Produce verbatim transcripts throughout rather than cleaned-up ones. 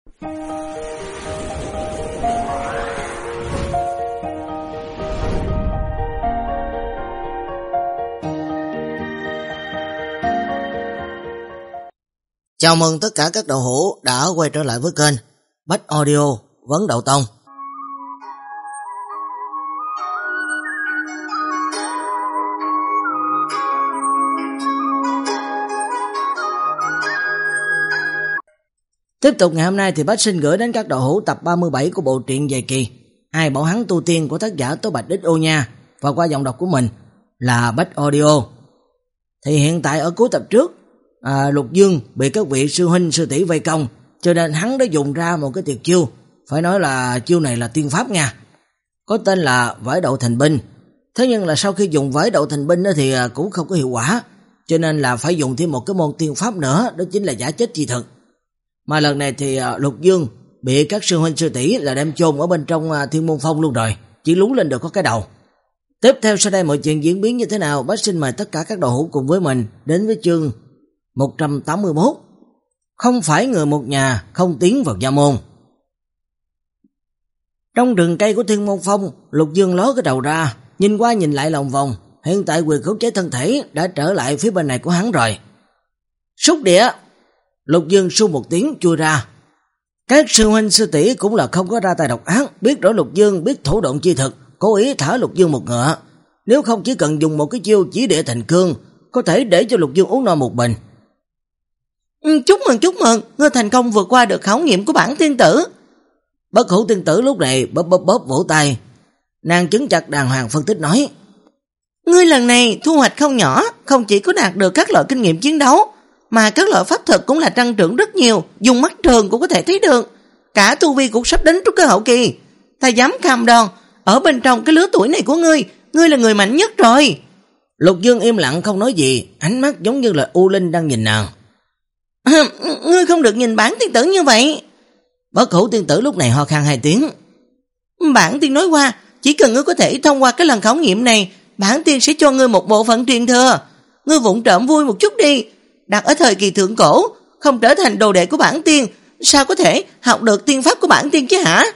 Chào mừng tất cả các đạo hữu đã quay trở lại với kênh Bách Audio Vấn Đạo Tông. Tiếp tục ngày hôm nay thì Bách xin gửi đến các đạo hữu tập ba mươi bảy của bộ truyện dài kỳ Ai Bảo Hắn Tu Tiên của tác giả Tố Bạch Đích Ô Nha, và qua giọng đọc của mình là Bách Audio. Thì hiện tại ở cuối tập trước, à, Lục Dương bị các vị sư huynh sư tỷ vây công, cho nên hắn đã dùng ra một cái tuyệt chiêu, phải nói là chiêu này là tiên pháp nha, có tên là Vải Đậu Thành Binh. Thế nhưng là sau khi dùng Vải Đậu Thành Binh thì cũng không có hiệu quả, cho nên là phải dùng thêm một cái môn tiên pháp nữa, đó chính là giả chết chi thực. Mà lần này thì Lục Dương bị các sư huynh sư tỷ là đem chôn ở bên trong Thiên Môn Phong luôn rồi, chỉ lún lên được có cái đầu. Tiếp theo sau đây mọi chuyện diễn biến như thế nào, bác xin mời tất cả các đạo hữu cùng với mình đến với chương một trăm tám mươi mốt. Không phải người một nhà không tiến vào gia môn. Trong rừng cây của Thiên Môn Phong, Lục Dương ló cái đầu ra, nhìn qua nhìn lại lòng vòng. Hiện tại quyền khống chế thân thể đã trở lại phía bên này của hắn rồi. Xúc địa. Lục Dương su một tiếng chui ra. Các sư huynh sư tỷ cũng là không có ra tay độc ác, biết rõ Lục Dương biết thủ đoạn chi thực, cố ý thả Lục Dương một ngựa. Nếu không chỉ cần dùng một cái chiêu chỉ địa thành cương, có thể để cho Lục Dương uống no một bình. Chúc mừng chúc mừng, ngươi thành công vượt qua được khảo nghiệm của bản tiên tử. Bất Hủ tiên tử lúc này bóp bóp bóp vỗ tay. Nàng chứng chặt đàng hoàng phân tích nói: Ngươi lần này thu hoạch không nhỏ, không chỉ có đạt được các loại kinh nghiệm chiến đấu, mà các loại pháp thuật cũng là tăng trưởng rất nhiều, dùng mắt thường cũng có thể thấy được. Cả tu vi cũng sắp đến trúc cơ hậu kỳ. Ta dám cam đoan, ở bên trong cái lứa tuổi này của ngươi, ngươi là người mạnh nhất rồi. Lục Dương im lặng không nói gì, ánh mắt giống như là U Linh đang nhìn nàng. À, ngươi không được nhìn bản tiên tử như vậy. Bất Hủ tiên tử lúc này ho khan hai tiếng. Bản tiên nói qua, chỉ cần ngươi có thể thông qua cái lần khảo nghiệm này, bản tiên sẽ cho ngươi một bộ phận truyền thừa. Ngươi vụng trộm vui một chút đi, đặt ở thời kỳ thượng cổ, không trở thành đồ đệ của bản tiên, sao có thể học được tiên pháp của bản tiên chứ hả?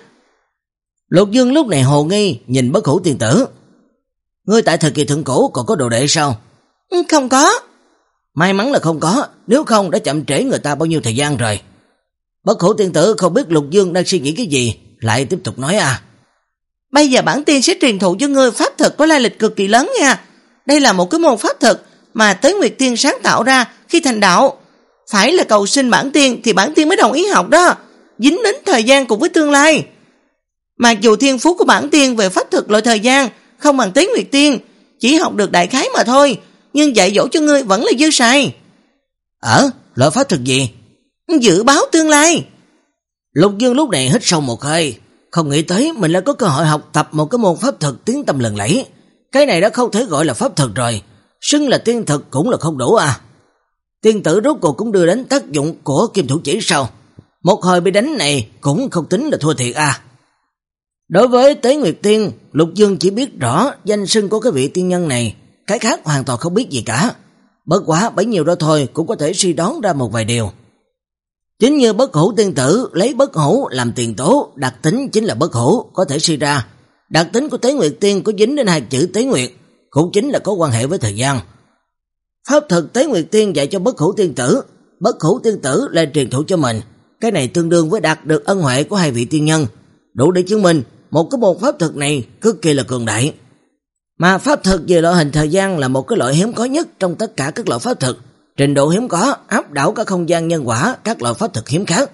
Lục Dương lúc này hồ nghi nhìn Bất Hủ tiên tử. Ngươi tại thời kỳ thượng cổ còn có đồ đệ sao? Không có. May mắn là không có, nếu không đã chậm trễ người ta bao nhiêu thời gian rồi. Bất Hủ tiên tử không biết Lục Dương đang suy nghĩ cái gì, lại tiếp tục nói à. Bây giờ bản tiên sẽ truyền thụ cho ngươi pháp thuật có lai lịch cực kỳ lớn nha. Đây là một cái môn pháp thuật mà Tế Nguyệt Tiên sáng tạo ra khi thành đạo. Phải là cầu xin bản tiên thì bản tiên mới đồng ý học đó, dính đến thời gian cùng với tương lai. Mặc dù thiên phú của bản tiên về pháp thuật loại thời gian không bằng Tế Nguyệt Tiên, chỉ học được đại khái mà thôi, nhưng dạy dỗ cho ngươi vẫn là dư xài. Ở, loại pháp thuật gì? Dự báo tương lai. Lục Dương lúc này hít sâu một hơi, không nghĩ tới mình lại có cơ hội học tập một cái môn pháp thuật tiếng tăm lừng lẫy. Cái này đã không thể gọi là pháp thuật rồi, xưng là tiên thực cũng là không đủ à. Tiên tử rốt cuộc cũng đưa đến tác dụng của kim thủ chỉ sao? Một hồi bị đánh này cũng không tính là thua thiệt à. Đối với Tế Nguyệt Tiên, Lục Dương chỉ biết rõ danh xưng của cái vị tiên nhân này, cái khác hoàn toàn không biết gì cả. Bất quá bấy nhiêu đó thôi cũng có thể suy đoán ra một vài điều. Chính như Bất Hủ tiên tử lấy Bất Hủ làm tiền tố, đặc tính chính là Bất Hủ, có thể suy ra đặc tính của Tế Nguyệt Tiên có dính đến hai chữ Tế Nguyệt, cũng chính là có quan hệ với thời gian. Pháp thuật Tế Nguyệt Tiên dạy cho Bất Hủ tiên tử, Bất Hủ tiên tử lại truyền thụ cho mình. Cái này tương đương với đạt được ân huệ của hai vị tiên nhân, đủ để chứng minh một cái môn pháp thuật này cực kỳ là cường đại. Mà pháp thuật về loại hình thời gian là một cái loại hiếm có nhất trong tất cả các loại pháp thuật, trình độ hiếm có áp đảo cả không gian nhân quả các loại pháp thuật hiếm khác.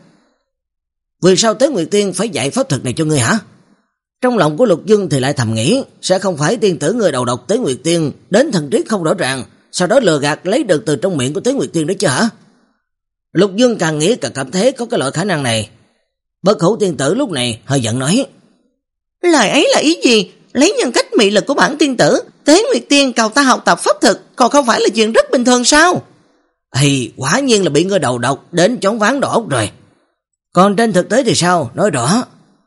Vì sao Tế Nguyệt Tiên phải dạy pháp thuật này cho ngươi hả? Trong lòng của Lục Dương thì lại thầm nghĩ, sẽ không phải tiên tử người đầu độc Tế Nguyệt Tiên đến thần trí không rõ ràng, sau đó lừa gạt lấy được từ trong miệng của Tế Nguyệt Tiên đó chứ hả? Lục Dương càng nghĩ càng cảm thấy có cái loại khả năng này. Bất Hủ tiên tử lúc này hơi giận nói: Lời ấy là ý gì? Lấy nhân cách mị lực của bản tiên tử, Tế Nguyệt Tiên cầu ta học tập pháp thuật, còn không phải là chuyện rất bình thường sao? Thì quả nhiên là bị người đầu độc đến chóng ván đầu óc rồi. Còn trên thực tế thì sao? Nói rõ.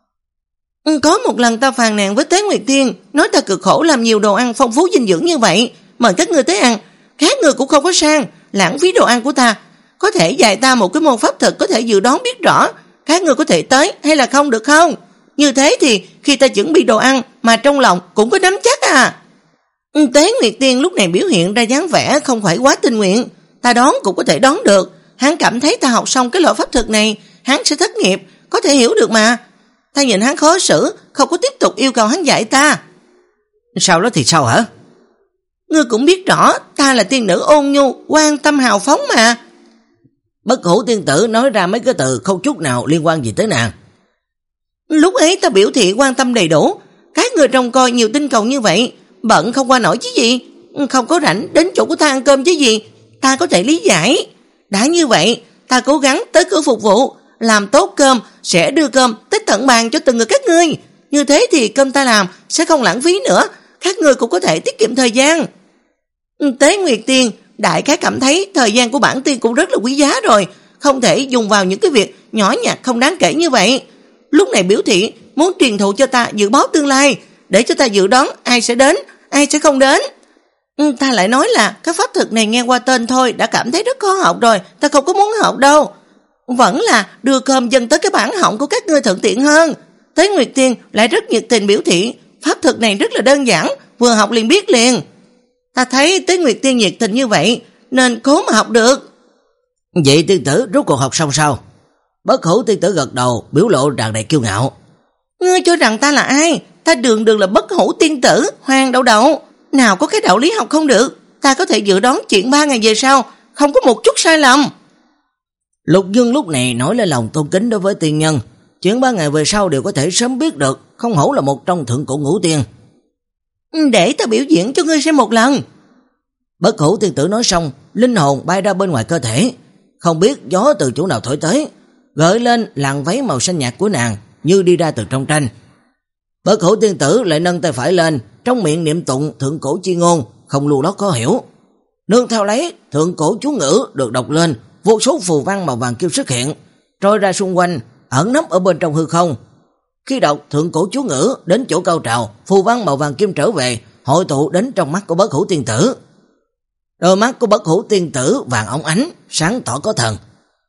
Có một lần ta phàn nàn với Tế Nguyệt Tiên, nói ta cực khổ làm nhiều đồ ăn phong phú dinh dưỡng như vậy, mời các ngươi tới ăn, khác người cũng không có sang, lãng phí đồ ăn của ta. Có thể dạy ta một cái môn pháp thuật có thể dự đoán biết rõ các người có thể tới hay là không được không? Như thế thì khi ta chuẩn bị đồ ăn mà trong lòng cũng có nắm chắc à. Tế Nguyệt Tiên lúc này biểu hiện ra dáng vẻ không phải quá tình nguyện. Ta đoán cũng có thể đoán được. Hắn cảm thấy ta học xong cái loại pháp thuật này, hắn sẽ thất nghiệp, có thể hiểu được mà. Ta nhìn hắn khó xử, không có tiếp tục yêu cầu hắn dạy ta. Sau đó thì sao hả? Ngươi cũng biết rõ, ta là tiên nữ ôn nhu, quan tâm hào phóng mà. Bất Hủ tiên tử nói ra mấy cái từ không chút nào liên quan gì tới nàng. Lúc ấy ta biểu thị quan tâm đầy đủ. Các người trông coi nhiều tinh cầu như vậy, bận không qua nổi chứ gì, không có rảnh đến chỗ của ta ăn cơm chứ gì, ta có thể lý giải. Đã như vậy, ta cố gắng tới cửa phục vụ, làm tốt cơm, sẽ đưa cơm tới tận bàn cho từng người các ngươi. Như thế thì cơm ta làm sẽ không lãng phí nữa, các ngươi cũng có thể tiết kiệm thời gian. Tế Nguyệt Tiên, đại khái cảm thấy thời gian của bản tiên cũng rất là quý giá rồi, không thể dùng vào những cái việc nhỏ nhặt không đáng kể như vậy. Lúc này biểu thị muốn truyền thụ cho ta dự báo tương lai, để cho ta dự đoán ai sẽ đến, ai sẽ không đến. Ta lại nói là cái pháp thuật này nghe qua tên thôi đã cảm thấy rất khó học rồi, ta không có muốn học đâu. Vẫn là đưa cơm dâng tới cái bản họng của các ngươi thuận tiện hơn. Tế Nguyệt Tiên lại rất nhiệt tình biểu thị pháp thuật này rất là đơn giản, vừa học liền biết liền. Ta thấy Tế Nguyệt Tiên nhiệt tình như vậy nên cố mà học được. Vậy tiên tử rốt cuộc học xong sao? Bất Hủ tiên tử gật đầu, biểu lộ tràn đầy kiêu ngạo. Ngươi cho rằng ta là ai? Ta đường đường là Bất Hủ tiên tử, hoàng đậu đậu. Nào có cái đạo lý học không được. Ta có thể dự đoán chuyện ba ngày về sau, không có một chút sai lầm. Lục Dương lúc này nói lên lòng tôn kính đối với tiên nhân. Chuyện ba ngày về sau đều có thể sớm biết được, không hổ là một trong thượng cổ ngũ tiên. Để ta biểu diễn cho ngươi xem một lần. Bất Hủ tiên tử nói xong, linh hồn bay ra bên ngoài cơ thể. Không biết gió từ chỗ nào thổi tới, gợi lên làn váy màu xanh nhạt của nàng như đi ra từ trong tranh. Bất Hủ tiên tử lại nâng tay phải lên, trong miệng niệm tụng thượng cổ chi ngôn, không lưu lót khó hiểu. Nương theo lấy, thượng cổ chú ngữ được đọc lên, vô số phù văn màu vàng kim xuất hiện, trôi ra xung quanh, ẩn nấp ở bên trong hư không. Khi đọc thượng cổ chú ngữ đến chỗ cao trào, phù văn màu vàng kim trở về, hội tụ đến trong mắt của Bất Hủ tiên tử. Đôi mắt của Bất Hủ tiên tử vàng óng ánh, sáng tỏ có thần.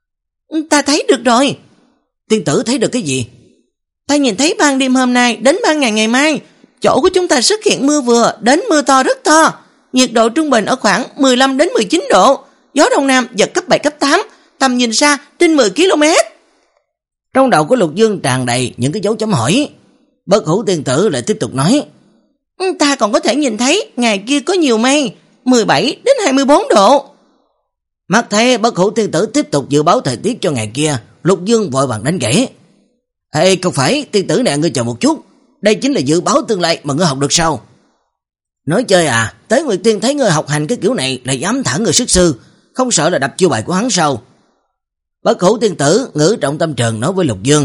Ta thấy được rồi. Tiên tử thấy được cái gì? Ta nhìn thấy ban đêm hôm nay đến ban ngày ngày mai, chỗ của chúng ta xuất hiện mưa vừa đến mưa to rất to. Nhiệt độ trung bình ở khoảng mười lăm đến mười chín độ, gió đông nam giật cấp bảy cấp tám, tầm nhìn xa trên mười ki lô mét. Trong đầu của Lục Dương tràn đầy những cái dấu chấm hỏi. Bất Hủ tiên tử lại tiếp tục nói, ta còn có thể nhìn thấy ngày kia có nhiều mây, mười bảy đến hai mươi bốn độ. Mắt thấy Bất Hủ tiên tử tiếp tục dự báo thời tiết cho ngày kia, Lục Dương vội vàng đánh gãy. Ê, không phải, tiên tử nè, ngươi chờ một chút, đây chính là dự báo tương lai mà ngươi học được sao? Nói chơi à, Tế Nguyệt Tiên thấy ngươi học hành cái kiểu này là dám thẳng người sức sư, không sợ là đập chiêu bài của hắn sao? Bất Hủ tiên tử ngữ trọng tâm trường nói với Lục Dương.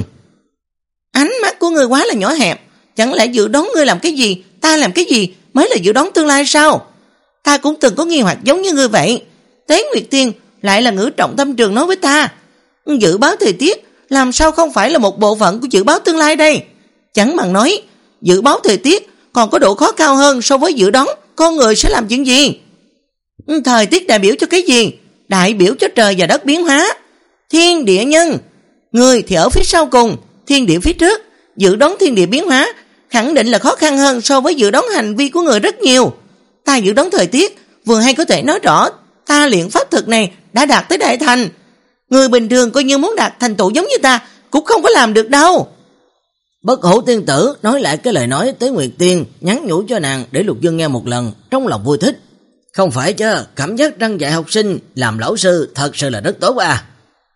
Ánh mắt của ngươi quá là nhỏ hẹp, chẳng lẽ dự đoán ngươi làm cái gì, ta làm cái gì mới là dự đoán tương lai sao? Ta cũng từng có nghi hoặc giống như ngươi vậy. Tế Nguyệt Tiên lại là ngữ trọng tâm trường nói với ta, dự báo thời tiết làm sao không phải là một bộ phận của dự báo tương lai đây? Chẳng bằng nói, dự báo thời tiết còn có độ khó cao hơn so với dự đoán con người sẽ làm chuyện gì. Thời tiết đại biểu cho cái gì? Đại biểu cho trời và đất biến hóa. Thiên địa nhân, người thì ở phía sau cùng, thiên địa phía trước. Dự đoán thiên địa biến hóa khẳng định là khó khăn hơn so với dự đoán hành vi của người rất nhiều. Ta dự đoán thời tiết vừa hay có thể nói rõ ta luyện pháp thuật này đã đạt tới đại thành. Người bình thường coi như muốn đạt thành tựu giống như ta cũng không có làm được đâu. Bất Hủ tiên tử nói lại cái lời nói Tế Nguyệt Tiên, nhắn nhủ cho nàng để Lục Dương nghe một lần, trong lòng vui thích. Không phải chứ, cảm giác răng dạy học sinh làm lão sư thật sự là rất tốt à.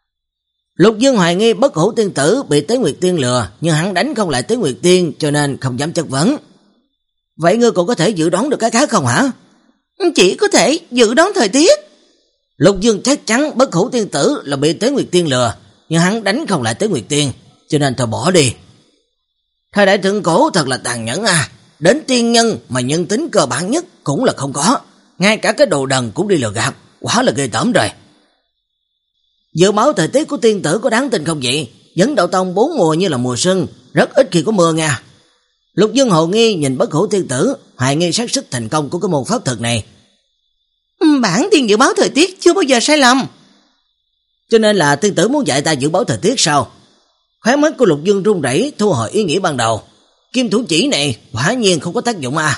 Lục Dương hoài nghi Bất Hủ tiên tử bị Tế Nguyệt Tiên lừa, nhưng hắn đánh không lại Tế Nguyệt Tiên cho nên không dám chất vấn. Vậy ngươi còn có thể dự đoán được cái khác không hả? Chỉ có thể dự đoán thời tiết. Lục Dương chắc chắn Bất Hủ tiên tử là bị Tế Nguyệt Tiên lừa, nhưng hắn đánh không lại Tế Nguyệt Tiên, cho nên thôi bỏ đi. Thời đại thượng cổ thật là tàn nhẫn à, đến tiên nhân mà nhân tính cơ bản nhất cũng là không có, ngay cả cái đồ đần cũng đi lừa gạt, quá là ghê tởm rồi. Dự báo thời tiết của tiên tử có đáng tin không vậy? Dẫn Đạo Tông bốn mùa như là mùa xuân, rất ít khi có mưa nha. Lục Dương hồ nghi nhìn Bất Hủ tiên tử, hoài nghi xác suất thành công của cái môn pháp thuật này. Bản tiên dự báo thời tiết chưa bao giờ sai lầm. Cho nên là tiên tử muốn dạy ta dự báo thời tiết sao? Khóe mắt của Lục Dương run rẩy, thu hồi ý nghĩ ban đầu. Kim thủ chỉ này quả nhiên không có tác dụng à.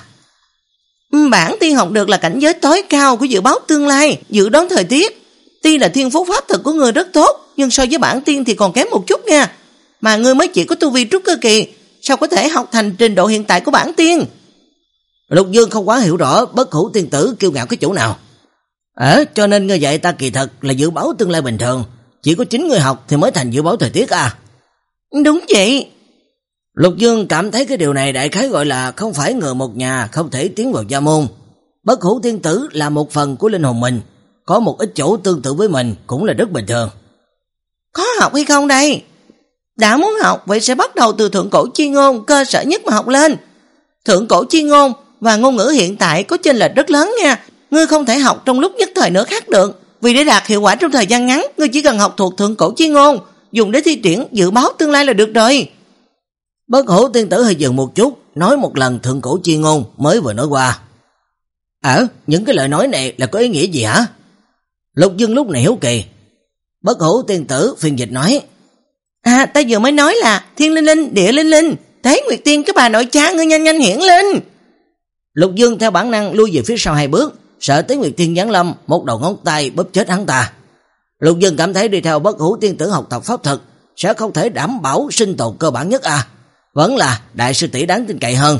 Bản tiên học được là cảnh giới tối cao của dự báo tương lai, dự đoán thời tiết. Tuy là thiên phú pháp thực của ngươi rất tốt, nhưng so với bản tiên thì còn kém một chút nha. Mà ngươi mới chỉ có tu vi trúc cơ kỳ, sao có thể học thành trình độ hiện tại của bản tiên? Lục Dương không quá hiểu rõ Bất Hủ tiên tử kiêu ngạo cái chỗ nào. Ờ, cho nên ngươi dạy ta kỳ thật là dự báo tương lai bình thường, chỉ có chính người học thì mới thành dự báo thời tiết à? Đúng vậy. Lục Dương cảm thấy cái điều này đại khái gọi là không phải người một nhà không thể tiến vào gia môn. Bất Hủ tiên tử là một phần của linh hồn mình, có một ít chỗ tương tự với mình cũng là rất bình thường. Có học hay không đây? Đã muốn học vậy sẽ bắt đầu từ thượng cổ chi ngôn cơ sở nhất mà học lên. Thượng cổ chi ngôn và ngôn ngữ hiện tại có chênh lệch rất lớn nha. Ngươi không thể học trong lúc nhất thời nửa khác được. Vì để đạt hiệu quả trong thời gian ngắn, ngươi chỉ cần học thuộc thượng cổ chi ngôn, dùng để thi triển dự báo tương lai là được rồi. Bất Hủ tiên tử hơi dừng một chút, nói một lần thượng cổ chi ngôn mới vừa nói qua. Ờ, những cái lời nói này là có ý nghĩa gì hả? Lục Dương lúc này hiếu kỳ. Bất Hủ tiên tử phiên dịch nói. À, ta vừa mới nói là thiên linh linh, địa linh linh, Thế Nguyệt Tiên cái bà nội cha ngươi nhanh nhanh hiển lên. Lục Dương theo bản năng lui về phía sau hai bước, sợ Tế Nguyệt Tiên giáng lâm, một đầu ngón tay bóp chết hắn ta. Lục Dương cảm thấy đi theo Bất Hủ tiên tử học tập pháp thuật sẽ không thể đảm bảo sinh tồn cơ bản nhất à, vẫn là đại sư tỷ đáng tin cậy hơn.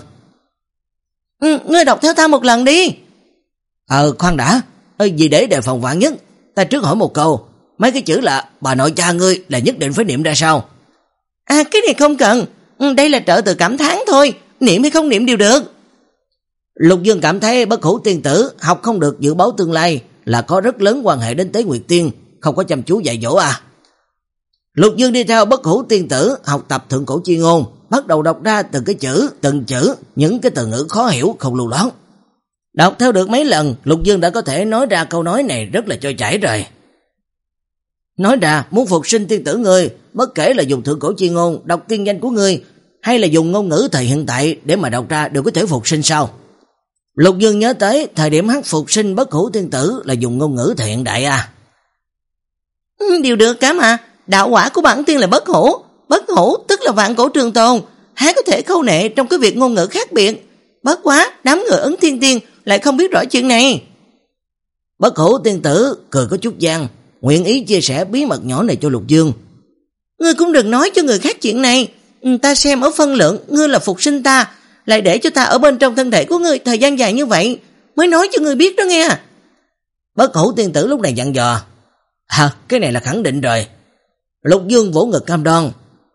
Ừ, ngươi đọc theo ta một lần đi. Ờ, khoan đã, ờ, vì để đề phòng vạn nhất, ta trước hỏi một câu, mấy cái chữ là bà nội cha ngươi là nhất định phải niệm ra sao? À, cái này không cần, đây là trợ từ cảm thán thôi, niệm hay không niệm đều được. Lục Dương cảm thấy Bất Hủ tiên tử học không được dự báo tương lai là có rất lớn quan hệ đến Tế Nguyệt Tiên, không có chăm chú dạy dỗ à. Lục Dương đi theo Bất Hủ tiên tử học tập thượng cổ chi ngôn, bắt đầu đọc ra từng cái chữ, từng chữ, những cái từ ngữ khó hiểu không lưu loát. Đọc theo được mấy lần, Lục Dương đã có thể nói ra câu nói này rất là trôi chảy rồi. Nói ra muốn phục sinh tiên tử ngươi, bất kể là dùng thượng cổ chi ngôn đọc tiên danh của ngươi hay là dùng ngôn ngữ thời hiện tại để mà đọc ra đều có thể phục sinh sao? Lục Dương nhớ tới thời điểm hắn phục sinh Bất Hủ tiên tử là dùng ngôn ngữ thời hiện đại à. Ừ, điều được cả mà, đạo quả của bản tiên là bất hủ, bất hủ tức là vạn cổ trường tồn, há có thể khâu nệ trong cái việc ngôn ngữ khác biệt. Bất quá, đám người Ấn Thiên Tiên lại không biết rõ chuyện này. Bất Hủ tiên tử cười có chút gian, nguyện ý chia sẻ bí mật nhỏ này cho Lục Dương. Ngươi cũng đừng nói cho người khác chuyện này, ta xem ở phân lượng ngươi là phục sinh ta, lại để cho ta ở bên trong thân thể của ngươi thời gian dài như vậy, mới nói cho ngươi biết đó nghe. Bất Hủ tiên tử lúc này dặn dò. À, cái này là khẳng định rồi. Lục Dương vỗ ngực cam đoan.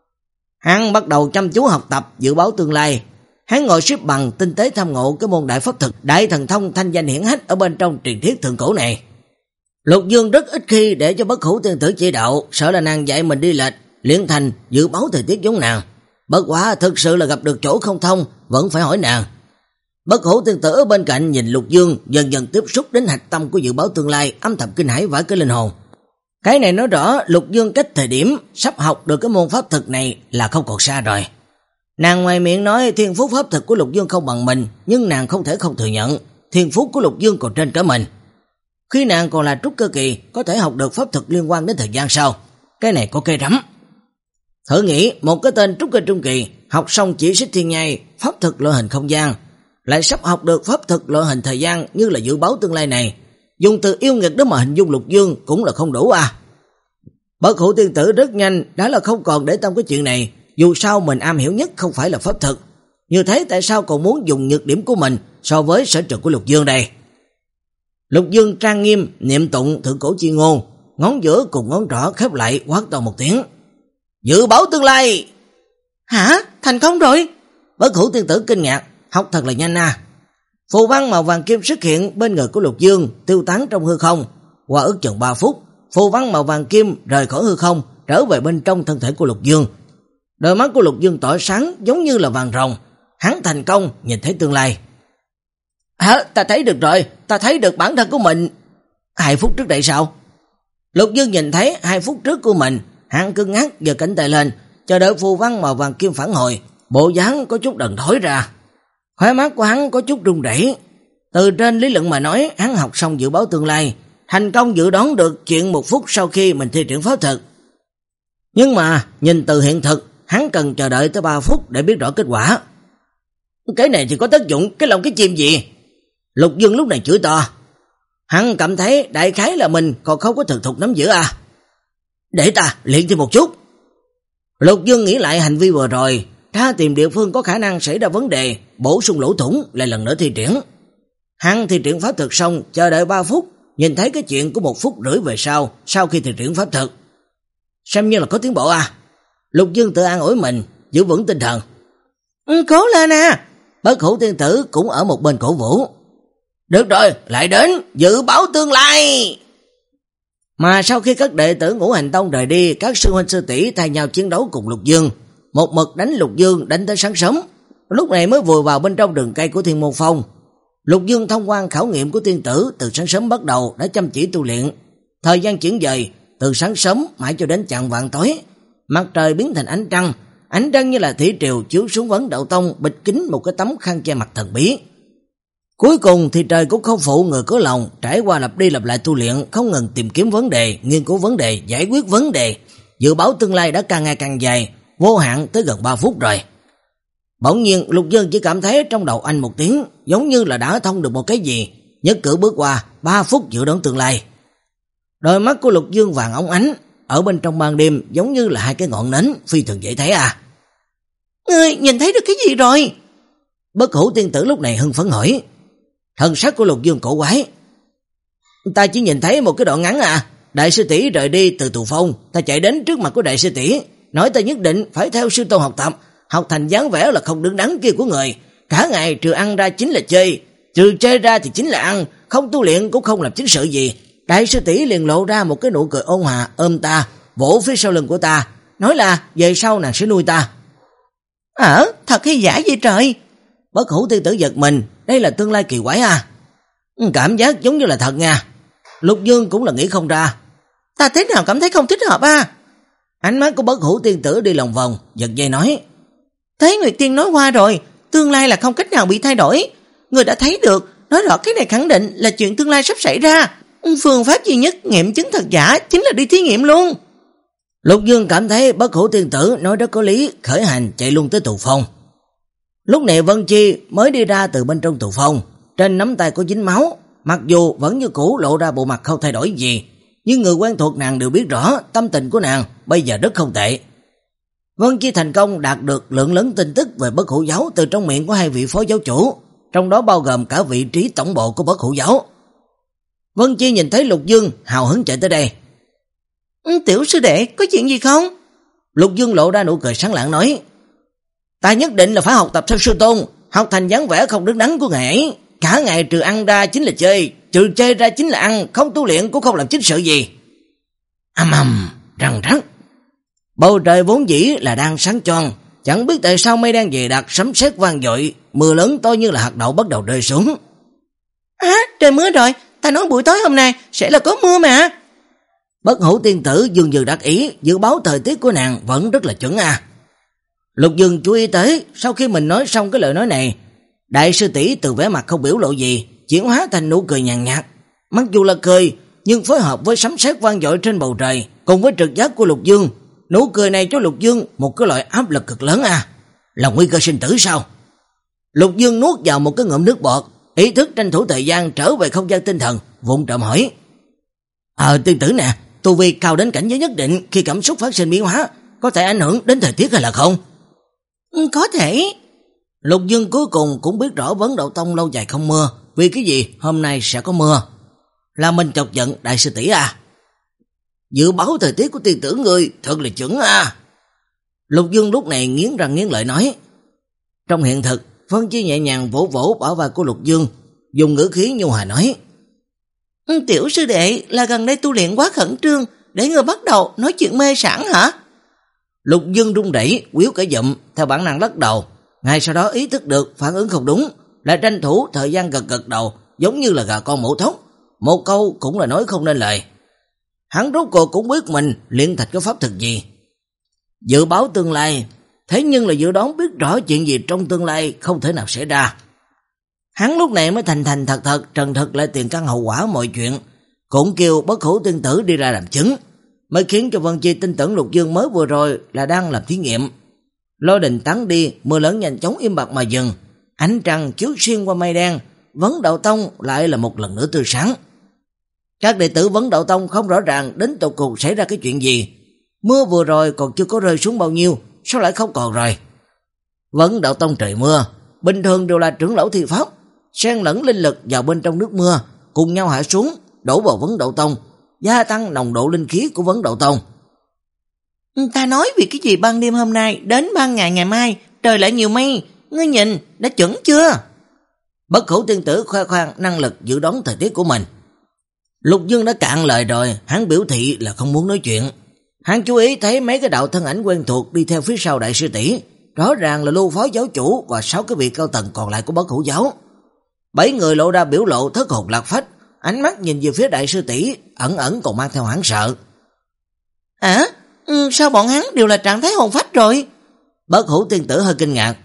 Hắn bắt đầu chăm chú học tập dự báo tương lai. Hắn ngồi xếp bằng tinh tế tham ngộ cái môn đại pháp thực, đại thần thông thanh danh hiển hách ở bên trong truyền thuyết thượng cổ này. Lục Dương rất ít khi để cho Bất Hủ tiên tử chỉ đạo, sợ là nàng dạy mình đi lệch, luyện thành dự báo thời tiết giống nàng. Bất quá thực sự là gặp được chỗ không thông, vẫn phải hỏi nàng. Bất Hủ tiên tử ở bên cạnh nhìn Lục Dương dần dần tiếp xúc đến hạch tâm của dự báo tương lai, âm thầm kinh hãi vãi cái linh hồn. Cái này nói rõ Lục Dương cách thời điểm sắp học được cái môn pháp thực này là không còn xa rồi. Nàng ngoài miệng nói thiên phú pháp thực của Lục Dương không bằng mình, nhưng nàng không thể không thừa nhận thiên phú của Lục Dương còn trên cả mình. Khi nàng còn là trúc cơ kỳ, có thể học được pháp thực liên quan đến thời gian sau, cái này có cây rắm. Thử nghĩ một cái tên trúc cơ trung kỳ học xong chỉ xích thiên nhai, pháp thực loại hình không gian, lại sắp học được pháp thực loại hình thời gian như là dự báo tương lai này, dùng từ yêu nghiệt đó mà hình dung Lục Dương cũng là không đủ à. Bất Hủ tiên tử rất nhanh đã là không còn để tâm cái chuyện này, dù sao mình am hiểu nhất không phải là pháp thực, như thế tại sao còn muốn dùng nhược điểm của mình so với sở trường của Lục Dương đây. Lục Dương trang nghiêm niệm tụng thượng cổ chi ngôn, ngón giữa cùng ngón trỏ khép lại quát to một tiếng. Dự báo tương lai! Hả? Thành công rồi? Bất Hủ tiên tử kinh ngạc, học thật là nhanh à. Phù văn màu vàng kim xuất hiện bên người của Lục Dương, tiêu tán trong hư không. Qua ước chừng ba phút, phù văn màu vàng kim rời khỏi hư không, trở về bên trong thân thể của Lục Dương. Đôi mắt của Lục Dương tỏa sáng giống như là vàng rồng, hắn thành công nhìn thấy tương lai. Hả? Ta thấy được rồi, ta thấy được bản thân của mình. Hai phút trước đây sao? Lục Dương nhìn thấy hai phút trước của mình, hắn cứng ngắc giơ cánh tay lên, chờ đợi phù văn màu vàng kim phản hồi, bộ dáng có chút đần thối ra. Khóe mắt của hắn có chút run rẩy. Từ trên lý luận mà nói, hắn học xong dự báo tương lai, thành công dự đoán được chuyện một phút sau khi mình thi triển pháp thực. Nhưng mà nhìn từ hiện thực, hắn cần chờ đợi tới ba phút để biết rõ kết quả. Cái này thì có tác dụng cái lòng cái chim gì? Lục Dương lúc này chửi to. Hắn cảm thấy đại khái là mình còn không có thực thục nắm giữ à. Để ta luyện thêm một chút. Lục Dương nghĩ lại hành vi vừa rồi, tra tìm địa phương có khả năng xảy ra vấn đề, bổ sung lỗ thủng, lại lần nữa thi triển. Hắn thi triển pháp thuật xong, chờ đợi ba phút, nhìn thấy cái chuyện của một phút rưỡi về sau, sau khi thi triển pháp thuật. Xem như là có tiến bộ à. Lục Dương tự an ủi mình, giữ vững tinh thần. Ừ, cố lên à. Bất Hủ tiên tử cũng ở một bên cổ vũ. Được rồi, lại đến dự báo tương lai. Mà sau khi các đệ tử Ngũ Hành Tông rời đi, các sư huynh sư tỷ thay nhau chiến đấu cùng Lục Dương. Một mực đánh Lục Dương đánh tới sáng sớm, lúc này mới vùi vào bên trong rừng cây của Thiên Môn Phong. Lục Dương thông qua khảo nghiệm của tiên tử từ sáng sớm bắt đầu đã chăm chỉ tu luyện. Thời gian chuyển dời từ sáng sớm mãi cho đến chạng vạng tối, mặt trời biến thành ánh trăng, ánh trăng như là thủy triều chiếu xuống Vấn Đạo Tông, bịt kín một cái tấm khăn che mặt thần bí. Cuối cùng thì trời cũng không phụ người có lòng, trải qua lặp đi lặp lại tu luyện, không ngừng tìm kiếm vấn đề, nghiên cứu vấn đề, giải quyết vấn đề. Dự báo tương lai đã càng ngày càng dài, vô hạn tới gần ba phút rồi. Bỗng nhiên Lục Dương chỉ cảm thấy trong đầu anh một tiếng, giống như là đã thông được một cái gì, nhất cử bước qua ba phút dự đoán tương lai. Đôi mắt của Lục Dương vàng óng ánh, ở bên trong ban đêm giống như là hai cái ngọn nến, phi thường dễ thấy à. Ngươi nhìn thấy được cái gì rồi? Bất Hủ tiên tử lúc này hưng phấn hỏi. Thần sắc của Lục Dương cổ quái. Ta chỉ nhìn thấy một cái đoạn ngắn à. Đại sư tỷ rời đi từ tù phong, ta chạy đến trước mặt của đại sư tỷ, nói ta nhất định phải theo sư tôn học tập, học thành dáng vẻ là không đứng đắn kia của người. Cả ngày trừ ăn ra chính là chơi, trừ chơi ra thì chính là ăn, không tu luyện cũng không làm chính sự gì. Đại sư tỷ liền lộ ra một cái nụ cười ôn hòa, ôm ta, vỗ phía sau lưng của ta, nói là về sau nàng sẽ nuôi ta. Ờ, thật hay giả vậy trời? Bất Hủ tiên tử giật mình, đây là tương lai kỳ quái à. Cảm giác giống như là thật nha. Lục Dương cũng là nghĩ không ra. Ta thế nào cảm thấy không thích hợp à? Ánh mắt của Bất Hủ tiên tử đi lòng vòng, giật dây nói. Thế Nguyệt Tiên nói qua rồi, tương lai là không cách nào bị thay đổi. Người đã thấy được, nói rõ cái này khẳng định là chuyện tương lai sắp xảy ra. Phương pháp duy nhất nghiệm chứng thật giả chính là đi thí nghiệm luôn. Lục Dương cảm thấy Bất Hủ tiên tử nói rất có lý, khởi hành chạy luôn tới tù phong. Lúc này Vân Chi mới đi ra từ bên trong tù phong, trên nắm tay có dính máu, mặc dù vẫn như cũ lộ ra bộ mặt không thay đổi gì, nhưng người quen thuộc nàng đều biết rõ tâm tình của nàng bây giờ rất không tệ. Vân Chi thành công đạt được lượng lớn tin tức về Bất Hủ giáo từ trong miệng của hai vị phó giáo chủ, trong đó bao gồm cả vị trí tổng bộ của Bất Hủ giáo. Vân Chi nhìn thấy Lục Dương hào hứng chạy tới đây. Tiểu sư đệ, có chuyện gì không? Lục Dương lộ ra nụ cười sáng lạng nói. Ta nhất định là phải học tập theo sư tôn, học thành dáng vẻ không đứng đắn của ngài ấy. Cả ngày trừ ăn ra chính là chơi, trừ chơi ra chính là ăn, không tu luyện cũng không làm chính sự gì. Ầm ầm, răng rắc. Bầu trời vốn dĩ là đang sáng choang, chẳng biết tại sao mây đen dày đặc, sấm sét vang dội, mưa lớn to như là hạt đậu bắt đầu rơi xuống. À, trời mưa rồi, ta nói buổi tối hôm nay sẽ là có mưa mà. Bất Hủ tiên tử dường dường đắc ý, dự báo thời tiết của nàng vẫn rất là chuẩn à. Lục Dương chú ý tới, sau khi mình nói xong cái lời nói này, đại sư tỷ từ vẻ mặt không biểu lộ gì, chuyển hóa thành nụ cười nhàn nhạt. Mặc dù là cười, nhưng phối hợp với sấm sét vang dội trên bầu trời, cùng với trực giác của Lục Dương, nụ cười này cho Lục Dương một cái loại áp lực cực lớn à. Là nguy cơ sinh tử sao? Lục Dương nuốt vào một cái ngụm nước bọt, ý thức tranh thủ thời gian trở về không gian tinh thần, vụng trộm hỏi. Ờ tiên tử nè, tu vi cao đến cảnh giới nhất định, khi cảm xúc phát sinh biến hóa, có thể ảnh hưởng đến thời tiết hay là không? Ừ, có thể. Lục Dương cuối cùng cũng biết rõ Vấn Đạo Tông lâu dài không mưa, vì cái gì hôm nay sẽ có mưa. Là mình chọc giận đại sư tỷ à? Dự báo thời tiết của tiên tử người thật là chuẩn à. Lục Dương lúc này nghiến răng nghiến lợi nói. Trong hiện thực, Vân Chi nhẹ nhàng vỗ vỗ bả vai của Lục Dương, dùng ngữ khí nhu hòa nói. Tiểu sư đệ là gần đây tu luyện quá khẩn trương, để người bắt đầu nói chuyện mê sảng hả? Lục Dương run rẩy, quýu cả dụm, theo bản năng lắc đầu. Ngay sau đó ý thức được phản ứng không đúng, lại tranh thủ thời gian gật gật đầu, giống như là gà con mổ thóc, một câu cũng là nói không nên lời. Hắn rốt cuộc cũng biết mình luyện thành cái pháp thực gì. Dự báo tương lai, thế nhưng là dự đoán biết rõ chuyện gì trong tương lai không thể nào xảy ra. Hắn lúc này mới thành thành thật thật trần thực lại tiền căn hậu quả mọi chuyện, cũng kêu Bất Hủ tiên tử đi ra làm chứng. mới khiến cho Vân Chi tin tưởng Lục Dương mới vừa rồi là đang làm thí nghiệm. Lôi đình tán đi, mưa lớn nhanh chóng im bặt mà dừng, ánh trăng chiếu xuyên qua mây đen, Vấn Đạo Tông lại là một lần nữa tươi sáng. Các đệ tử Vấn Đạo Tông không rõ ràng đến tột cùng xảy ra cái chuyện gì. Mưa vừa rồi còn chưa có rơi xuống bao nhiêu, sao lại không còn rồi? Vấn Đạo Tông trời mưa, bình thường đều là trưởng lão thi pháp, xen lẫn linh lực vào bên trong nước mưa, cùng nhau hạ xuống, đổ vào Vấn Đạo Tông, gia tăng nồng độ linh khí của Vấn Đạo Tông. Ta nói vì cái gì ban đêm hôm nay đến ban ngày ngày mai trời lại nhiều mây, ngươi nhìn đã chuẩn chưa? Bất Hủ tiên tử khoe khoang năng lực dự đoán thời tiết của mình. Lục Dương đã cạn lời rồi, hắn biểu thị là không muốn nói chuyện. Hắn chú ý thấy mấy cái đạo thân ảnh quen thuộc đi theo phía sau đại sư tỷ, rõ ràng là Lưu Phó giáo chủ và sáu cái vị cao tầng còn lại của Bất Hủ giáo. Bảy người lộ ra biểu lộ thất hồn lạc phách, ánh mắt nhìn về phía đại sư tỷ, ẩn ẩn còn mang theo hoảng sợ. À, ừ, sao bọn hắn đều là trạng thái hồn phách rồi? Bất Hủ tiên tử hơi kinh ngạc.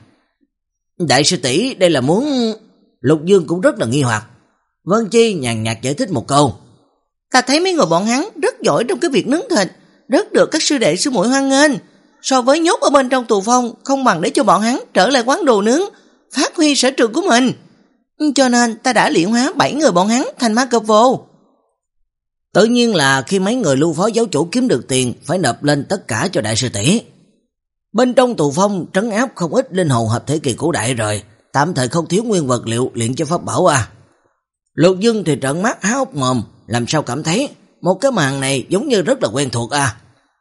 Đại sư tỷ đây là muốn... Lục Dương cũng rất là nghi hoặc. Vân Chi nhàn nhạt giải thích một câu. Ta thấy mấy người bọn hắn rất giỏi trong cái việc nướng thịt, rất được các sư đệ sư muội hoan nghênh. So với nhốt ở bên trong tù phong, không bằng để cho bọn hắn trở lại quán đồ nướng, phát huy sở trường của mình. Cho nên ta đã luyện hóa bảy người bọn hắn thành ma cọp vồ. Tự nhiên là khi mấy người Lưu Phó giáo chủ kiếm được tiền, phải nộp lên tất cả cho đại sư tỷ. Bên trong tù phong trấn áp không ít linh hồn hợp thể kỳ cổ đại rồi, tạm thời không thiếu nguyên vật liệu luyện cho pháp bảo à. Lục Dương thì trợn mắt há hốc mồm, làm sao cảm thấy một cái màn này giống như rất là quen thuộc à.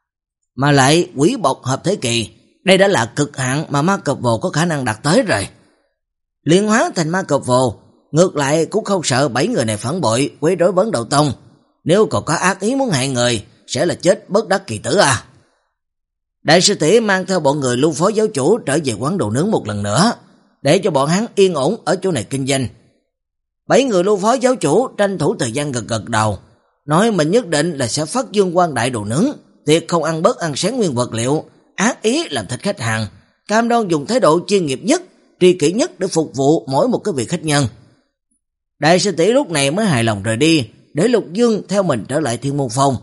Mà lại quỷ bộc hợp thế kỳ, đây đã là cực hạn mà ma cọp vồ có khả năng đạt tới rồi. Luyện hóa thành ma cọp vồ, ngược lại cũng không sợ bảy người này phản bội, quấy rối Vấn Đạo Tông. Nếu còn có ác ý muốn hại người, sẽ là chết bất đắc kỳ tử à. Đại sư tỷ mang theo bọn người Lưu Phó giáo chủ trở về quán đồ nướng một lần nữa, để cho bọn hắn yên ổn ở chỗ này kinh doanh. Bảy người Lưu Phó giáo chủ tranh thủ thời gian gật gật đầu, nói mình nhất định là sẽ phát dương quang đại đồ nướng, tuyệt không ăn bớt ăn xén nguyên vật liệu, ác ý làm thịt khách hàng, cam đoan dùng thái độ chuyên nghiệp nhất, tri kỷ nhất để phục vụ mỗi một cái vị khách nhân. Đại sư tỷ lúc này mới hài lòng rời đi, để Lục Dương theo mình trở lại Thiên Môn Phong.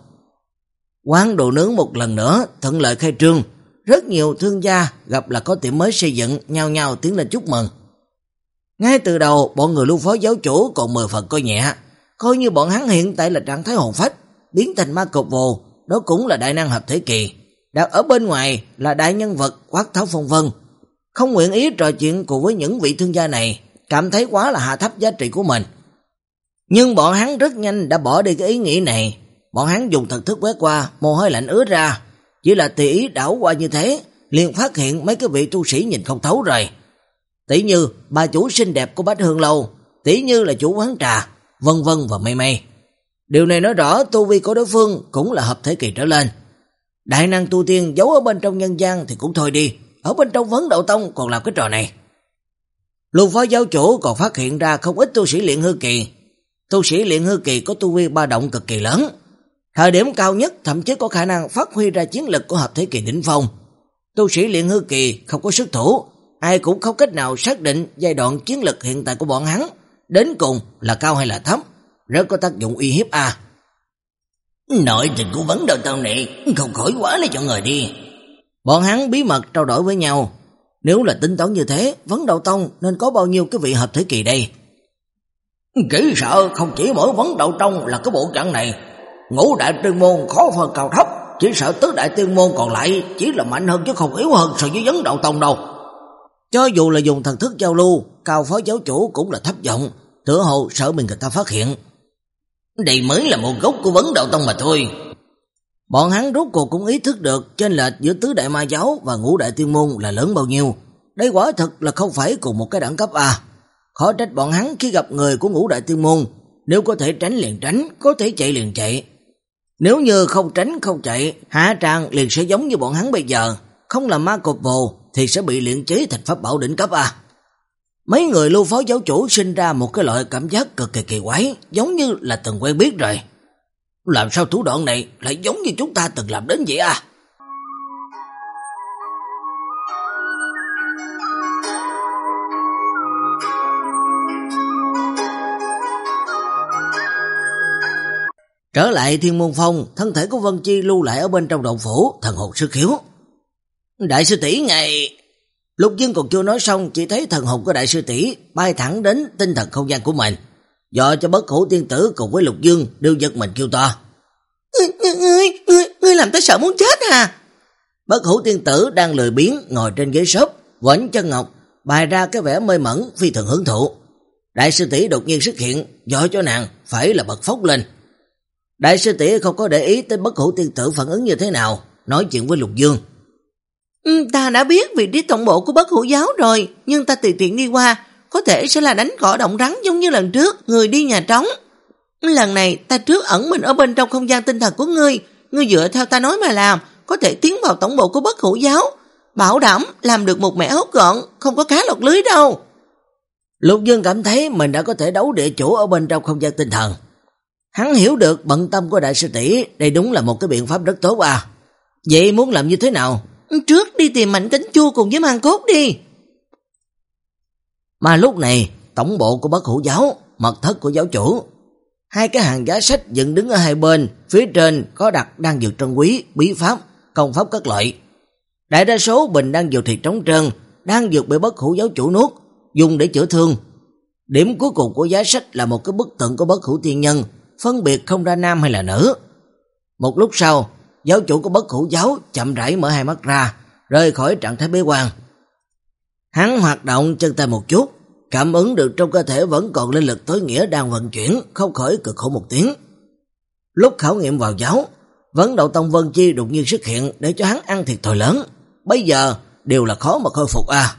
Quán đồ nướng một lần nữa thuận lợi khai trương, rất nhiều thương gia gặp là có tiệm mới xây dựng nhao nhao tiến lên chúc mừng. Ngay từ đầu bọn người Lưu Phó giáo chủ còn mười phần coi nhẹ, coi như bọn hắn hiện tại là trạng thái hồn phách, biến thành ma cọp vồ, đó cũng là đại năng hợp thể kỳ, đặt ở bên ngoài là đại nhân vật quát tháo phong vân, không nguyện ý trò chuyện cùng với những vị thương gia này, cảm thấy quá là hạ thấp giá trị của mình. Nhưng bọn hắn rất nhanh đã bỏ đi cái ý nghĩ này, bọn hắn dùng thần thức quét qua, mồ hôi lạnh ứa ra, chỉ là tùy ý đảo qua như thế, liền phát hiện mấy cái vị tu sĩ nhìn không thấu rồi. Tỷ như bà chủ xinh đẹp của Bách Hương Lâu, tỷ như là chủ quán trà, vân vân và mây mây. Điều này nói rõ tu vi của đối phương cũng là hợp thể kỳ trở lên. Đại năng tu tiên giấu ở bên trong nhân gian thì cũng thôi đi, ở bên trong Vấn Đạo Tông còn làm cái trò này. Lưu Phó giáo chủ còn phát hiện ra không ít tu sĩ luyện hư kỳ. Tu sĩ luyện hư kỳ có tu vi ba động cực kỳ lớn, thời điểm cao nhất thậm chí có khả năng phát huy ra chiến lực của hợp thể kỳ đỉnh phong. Tu sĩ luyện hư kỳ không có sức thủ, ai cũng không cách nào xác định giai đoạn chiến lực hiện tại của bọn hắn đến cùng là cao hay là thấp, rất có tác dụng uy hiếp à. Nội tình của Vấn Đạo Tông này không khỏi quá lấy cho người đi. Bọn hắn bí mật trao đổi với nhau, nếu là tính toán như thế, Vấn Đạo Tông nên có bao nhiêu cái vị hợp thể kỳ đây? Chỉ sợ không chỉ mỗi Vấn Đạo Tông là cái bộ trạng này, ngũ đại tiên môn khó phân cao thấp, chỉ sợ tứ đại tiên môn còn lại chỉ là mạnh hơn chứ không yếu hơn so với Vấn Đạo Tông đâu. Cho dù là dùng thần thức giao lưu, Cao Phó giáo chủ cũng là thấp giọng, tựa hồ sợ bị người ta phát hiện. Đây mới là một gốc của Vấn Đạo Tông mà thôi. Bọn hắn rốt cuộc cũng ý thức được chênh lệch giữa tứ đại ma giáo và ngũ đại tiên môn là lớn bao nhiêu. Đây quả thực là không phải cùng một cái đẳng cấp à. Khó trách bọn hắn khi gặp người của ngũ đại tiên môn, nếu có thể tránh liền tránh, có thể chạy liền chạy. Nếu như không tránh không chạy, hạ tràng liền sẽ giống như bọn hắn bây giờ, không làm ma cọp vồ thì sẽ bị luyện chế thành pháp bảo đỉnh cấp à. Mấy người Lưu Phó giáo chủ sinh ra một cái loại cảm giác cực kỳ kỳ quái, giống như là từng quen biết rồi. Làm sao thủ đoạn này lại giống như chúng ta từng làm đến vậy à? Trở lại Thiên Môn Phong, thân thể của Vân Chi lưu lại ở bên trong động phủ, thần hồn sức khiếu. Đại sư tỷ ngài... Lục Dương còn chưa nói xong, chỉ thấy thần hồn của đại sư tỷ bay thẳng đến tinh thần không gian của mình, dọa cho Bất Hủ Tiên Tử cùng với Lục Dương đều giật mình kêu to. Ngươi, ngươi, ngươi, ngươi làm tới sợ muốn chết à? Bất Hủ Tiên Tử đang lười biếng ngồi trên ghế xốp, vểnh chân ngọc, bày ra cái vẻ mê mẩn phi thường hưởng thụ. Đại sư tỷ đột nhiên xuất hiện, dọa cho nàng phải là bật phốc lên. Đại sư tỷ không có để ý tới Bất Hủ Tiên Tử phản ứng như thế nào, nói chuyện với Lục Dương. Ừ, ta đã biết vị trí tổng bộ của Bất Hủ giáo rồi, nhưng ta tùy tiện đi qua, có thể sẽ là đánh cỏ động rắn giống như lần trước, người đi nhà trống. Lần này ta trước ẩn mình ở bên trong không gian tinh thần của ngươi, ngươi dựa theo ta nói mà làm, có thể tiến vào tổng bộ của Bất Hủ giáo, bảo đảm làm được một mẻ hốt gọn, không có cá lọt lưới đâu. Lục Dương cảm thấy mình đã có thể đấu địa chủ ở bên trong không gian tinh thần. Hắn hiểu được bận tâm của đại sư tỷ, đây đúng là một cái biện pháp rất tốt à. Vậy muốn làm như thế nào? Trước đi tìm Mạnh Kính Chu cùng với Mang Cốt đi. Mà lúc này, tổng bộ của Bất Hủ giáo, mật thất của giáo chủ, hai cái hàng giá sách dựng đứng ở hai bên, phía trên có đặt đan dược trân quý, bí pháp, công pháp các loại. Đại đa số bình đan dược thì trống trơn, đan dược bị Bất Hủ giáo chủ nuốt, dùng để chữa thương. Điểm cuối cùng của giá sách là một cái bức tượng của Bất Hủ tiên nhân, phân biệt không ra nam hay là nữ. Một lúc sau, giáo chủ của Bất Hủ giáo chậm rãi mở hai mắt ra, rời khỏi trạng thái bế quan. Hắn hoạt động chân tay một chút, cảm ứng được trong cơ thể vẫn còn linh lực tối nghĩa đang vận chuyển, không khỏi cực khổ một tiếng. Lúc khảo nghiệm vào giáo, Vấn Đậu Tông Vân Chi đột nhiên xuất hiện để cho hắn ăn thiệt thòi lớn. Bây giờ đều là khó mà khôi phục à.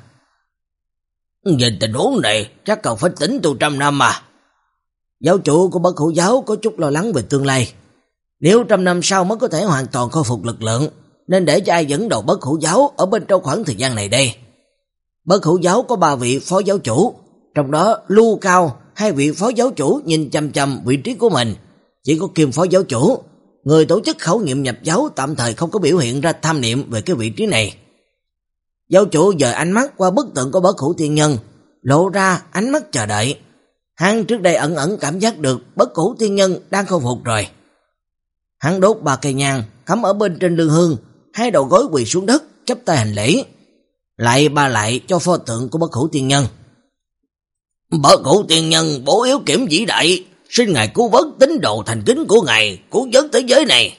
Nhìn tình huống này chắc cần phải tính tu trăm năm mà. Giáo chủ của Bất Hủ giáo có chút lo lắng về tương lai. Nếu trăm năm sau mới có thể hoàn toàn khôi phục lực lượng, nên để cho ai dẫn đầu Bất Hủ giáo ở bên trong khoảng thời gian này đây. Bất Hủ giáo có ba vị phó giáo chủ, trong đó Lưu Cao, hai vị phó giáo chủ nhìn chăm chăm vị trí của mình. Chỉ có Kim phó giáo chủ, người tổ chức khảo nghiệm nhập giáo tạm thời không có biểu hiện ra tham niệm về cái vị trí này. Giáo chủ dời ánh mắt qua bức tượng của Bất Hủ tiên nhân, lộ ra ánh mắt chờ đợi. Hắn trước đây ẩn ẩn cảm giác được Bất Hủ tiên nhân đang khôi phục rồi. Hắn đốt ba cây nhang, cắm ở bên trên lư hương, hai đầu gối quỳ xuống đất, chắp tay hành lễ, lại ba lại cho pho tượng của Bất Hủ tiên nhân. Bất Hủ tiên nhân bố yếu kiểm vĩ đại, xin ngài cứu vớt tín đồ thành kính của ngài, cứu vớt thế giới này.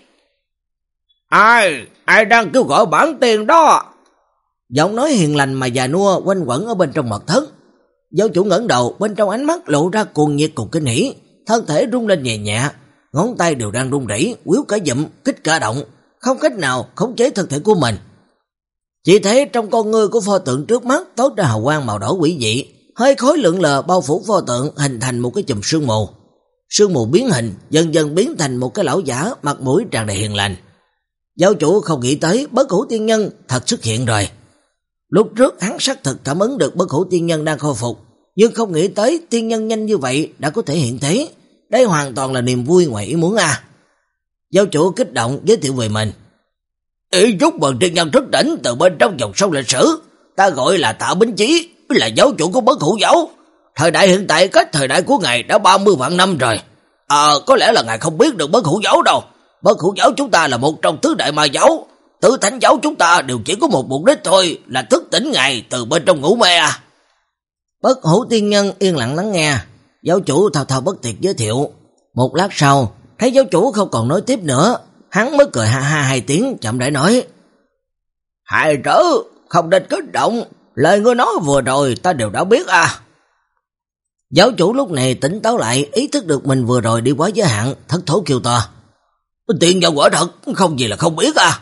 Ai, ai đang kêu gọi bản tiền đó? Giọng nói hiền lành mà già nua quanh quẩn ở bên trong mật thất. Giáo chủ ngẩng đầu, bên trong ánh mắt lộ ra cuồng nhiệt cùng kinh hỉ, thân thể rung lên nhẹ nhẹ, ngón tay đều đang run rẩy, quýu cả dụm, kích cả động, không cách nào khống chế thân thể của mình. Chỉ thấy trong con ngươi của pho tượng trước mắt toát ra hào quang màu đỏ quỷ dị, hơi khói lượn lờ bao phủ pho tượng, hình thành một cái chùm sương mù. Sương mù biến hình, dần dần biến thành một cái lão giả mặt mũi tràn đầy hiền lành. Giáo chủ không nghĩ tới Bất Hủ tiên nhân thật xuất hiện rồi. Lúc trước hắn xác thực cảm ứng được Bất Hủ tiên nhân đang khôi phục, nhưng không nghĩ tới tiên nhân nhanh như vậy đã có thể hiện thế. Đây hoàn toàn là niềm vui ngoài ý muốn à. Giáo chủ kích động giới thiệu về mình. Ý chúc mừng tiên nhân thức tỉnh từ bên trong dòng sông lịch sử. Ta gọi là Tạ Bính Chí, là giáo chủ của Bất Hủ giáo. Thời đại hiện tại cách thời đại của ngài đã ba mươi vạn năm rồi. À, có lẽ là ngài không biết được Bất Hủ giáo đâu. Bất Hủ giáo chúng ta là một trong tứ đại ma giáo. Tứ thánh giáo chúng ta đều chỉ có một mục đích thôi, là thức tỉnh ngài từ bên trong ngủ mê à. Bất Hủ tiên nhân yên lặng lắng nghe. Giáo chủ thao thao bất tuyệt giới thiệu. Một lát sau, thấy giáo chủ không còn nói tiếp nữa, hắn mới cười ha ha hai tiếng, chậm rãi nói. Hài tử, không nên kích động, lời ngươi nói vừa rồi ta đều đã biết à. Giáo chủ lúc này tỉnh táo lại, ý thức được mình vừa rồi đi quá giới hạn, thất thố kêu to. Tiên nhân quả thật, không gì là không biết à.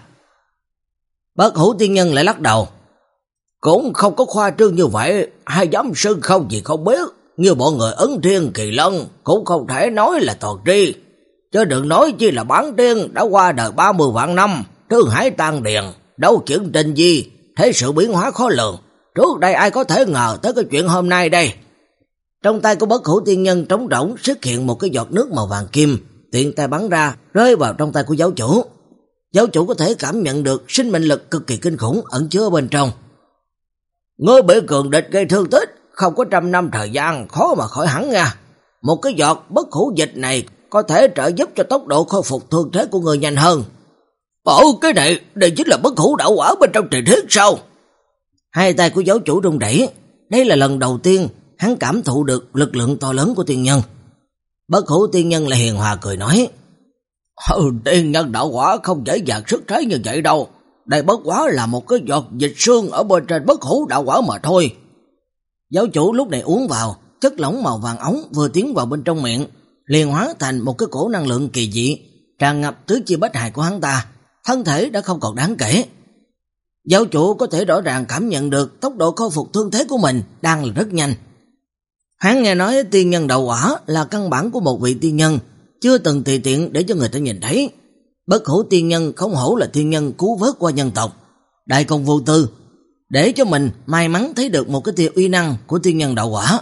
Bất Hủ tiên nhân lại lắc đầu. Cũng không có khoa trương như vậy, hai giám sư không gì không biết, như bọn người Ấn Thiên Kỳ Lân cũng không thể nói là toàn tri. Chứ đừng nói chi là Bán Tiên đã qua đời ba mươi vạn năm, Thương Hải Tan Điền, đấu chuyển trình gì, thế sự biến hóa khó lường. Trước đây ai có thể ngờ tới cái chuyện hôm nay đây. Trong tay của Bất Hủ tiên nhân trống rỗng xuất hiện một cái giọt nước màu vàng kim, tiện tay bắn ra, rơi vào trong tay của giáo chủ. Giáo chủ có thể cảm nhận được sinh mệnh lực cực kỳ kinh khủng ẩn chứa ở bên trong. Ngươi bị cường địch gây thương tích, không có trăm năm thời gian khó mà khỏi hẳn nha. Một cái giọt bất hủ dịch này có thể trợ giúp cho tốc độ khôi phục thương thế của người nhanh hơn. Ồ, cái này, đây chính là bất hủ đạo quả bên trong truyền thuyết sao? Hai tay của giáo chủ rung rẩy, đây là lần đầu tiên hắn cảm thụ được lực lượng to lớn của tiên nhân. Bất hủ tiên nhân lại hiền hòa cười nói, ừ, tiên nhân đạo quả không dễ dàng sức thế như vậy đâu. Đây bất quá là một cái giọt dịch xương ở bên trên bất hủ đạo quả mà thôi. Giáo chủ lúc này uống vào, chất lỏng màu vàng ống vừa tiến vào bên trong miệng, liền hóa thành một cái cổ năng lượng kỳ dị, tràn ngập tứ chi bách hài của hắn ta, thân thể đã không còn đáng kể. Giáo chủ có thể rõ ràng cảm nhận được tốc độ khôi phục thương thế của mình đang là rất nhanh. Hắn nghe nói tiên nhân đạo quả là căn bản của một vị tiên nhân, chưa từng tùy tiện để cho người ta nhìn thấy. Bất hủ tiên nhân không hổ là tiên nhân cứu vớt qua nhân tộc, đại công vô tư, để cho mình may mắn thấy được một cái tia uy năng của tiên nhân đạo quả.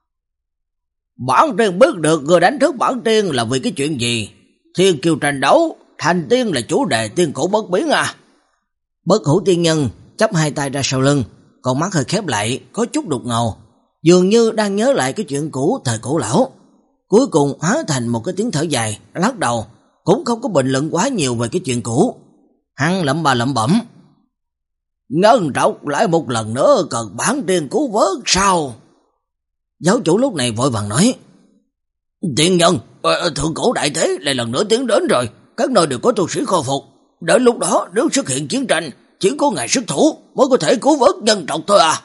Bản tiên biết được người đánh thức bản tiên là vì cái chuyện gì? Thiên kiêu tranh đấu, thành tiên là chủ đề tiên cổ bất biến à? Bất hủ tiên nhân chắp hai tay ra sau lưng, con mắt hơi khép lại, có chút đục ngầu, dường như đang nhớ lại cái chuyện cũ thời cổ lão. Cuối cùng hóa thành một cái tiếng thở dài, lắc đầu, cũng không có bình luận quá nhiều về cái chuyện cũ. Hắn lẩm bà lẩm bẩm, nhân tộc lại một lần nữa cần bản tiên cứu vớt sao? Giáo chủ lúc này vội vàng nói, tiên nhân, thượng cổ đại thế lại lần nữa tiến đến rồi, các nơi đều có tu sĩ khôi phục. Đến lúc đó nếu xuất hiện chiến tranh, chỉ có ngài xuất thủ mới có thể cứu vớt nhân tộc thôi à?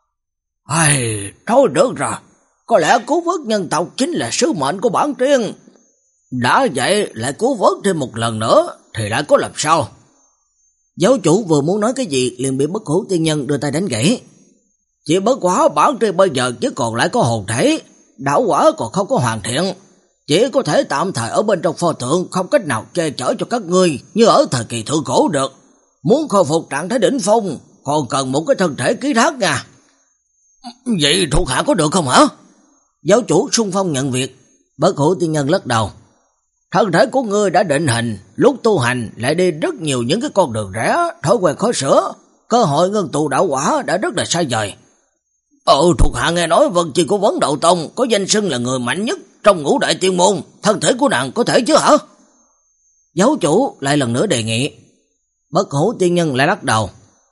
Ai, thôi được rồi, có lẽ cứu vớt nhân tộc chính là sứ mệnh của bản tiên. Đã vậy lại cứu vớt thêm một lần nữa thì lại có làm sao? Giáo chủ vừa muốn nói cái gì liền bị bất hủ tiên nhân đưa tay đánh gãy. Chỉ bất quá bản tiên bây giờ chỉ còn lại có hồn thể, đạo quả còn không có hoàn thiện, chỉ có thể tạm thời ở bên trong pho tượng, không cách nào che chở cho các ngươi như ở thời kỳ thượng cổ được. Muốn khôi phục trạng thái đỉnh phong còn cần một cái thân thể ký thác nha. Vậy thuộc hạ có được không hả? Giáo chủ xung phong nhận việc. Bất hủ tiên nhân lắc đầu, thân thể của ngươi đã định hình, lúc tu hành lại đi rất nhiều những cái con đường rẽ, thói quen khó sửa, cơ hội ngưng tụ đạo quả đã rất là xa vời. Ừ, thuộc hạ nghe nói Vân Chi của Vấn Đạo Tông có danh xưng là người mạnh nhất trong ngũ đại tiên môn, thân thể của nàng có thể chứ hả? Giáo chủ lại lần nữa đề nghị. Bất hủ tiên nhân lại lắc đầu,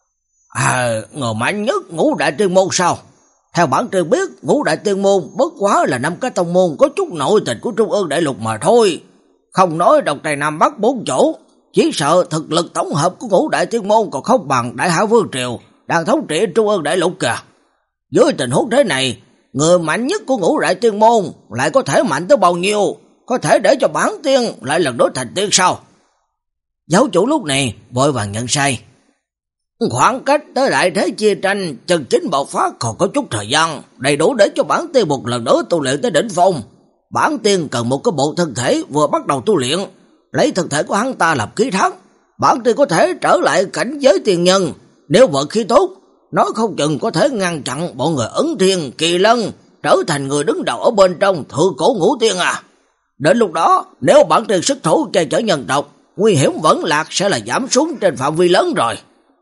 à, người mạnh nhất ngũ đại tiên môn sao? Theo bản tiên biết, ngũ đại tiên môn bất quá là năm cái tông môn có chút nội tình của Trung ương đại lục mà thôi. Không nói Đông Tây Nam Bắc bốn chỗ, chỉ sợ thực lực tổng hợp của ngũ đại tiên môn còn không bằng Đại Hạ Vương Triều đang thống trị Trung ương đại lục kìa. Dưới tình huống thế này, người mạnh nhất của ngũ đại tiên môn lại có thể mạnh tới bao nhiêu? Có thể để cho bản tiên lại lần đối thành tiên sao? Giáo chủ lúc này vội vàng nhận sai. Khoảng cách tới đại thế chia tranh chân chính bộc phát còn có chút thời gian, đầy đủ để cho bản tiên một lần nữa tu luyện tới đỉnh phong. Bản tiên cần một cái bộ thân thể vừa bắt đầu tu luyện, lấy thân thể của hắn ta làm ký thác, bản tiên có thể trở lại cảnh giới tiên nhân. Nếu vận khí tốt, nói không chừng có thể ngăn chặn bọn người Ấn Thiên, Kỳ Lân trở thành người đứng đầu ở bên trong thượng cổ ngũ tiên à. Đến lúc đó, nếu bản tiên xuất thủ che chở nhân tộc, nguy hiểm vẫn lạc sẽ là giảm xuống trên phạm vi lớn rồi.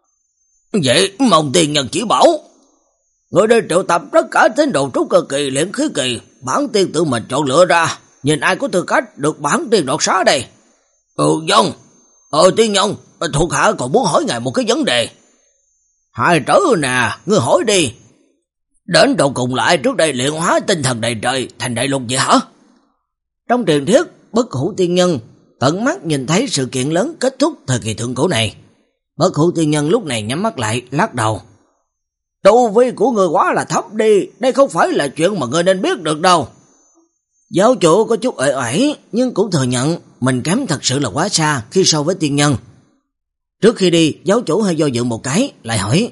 Vậy mong tiên nhân chỉ bảo, người đi triệu tập tất cả tín đồ trúc cơ kỳ, luyện khí kỳ, bản tiên tự mình chọn lựa ra, nhìn ai có tư cách được bản tiên đoạt xá đây. Ừ vâng, ờ tiên nhân, thuộc hạ còn muốn hỏi ngài một cái vấn đề. Hai trở nè, ngươi hỏi đi. Đến đầu cùng lại trước đây luyện hóa tinh thần đầy trời thành đại lục vậy hả? Trong truyền thuyết, bất hủ tiên nhân tận mắt nhìn thấy sự kiện lớn kết thúc thời kỳ thượng cổ này. Bất hủ tiên nhân lúc này nhắm mắt lại, lắc đầu. Tu vi của người quá là thấp đi, đây không phải là chuyện mà người nên biết được đâu. Giáo chủ có chút uể oải, nhưng cũng thừa nhận mình kém thật sự là quá xa khi so với tiên nhân. Trước khi đi, giáo chủ hơi do dự một cái, lại hỏi,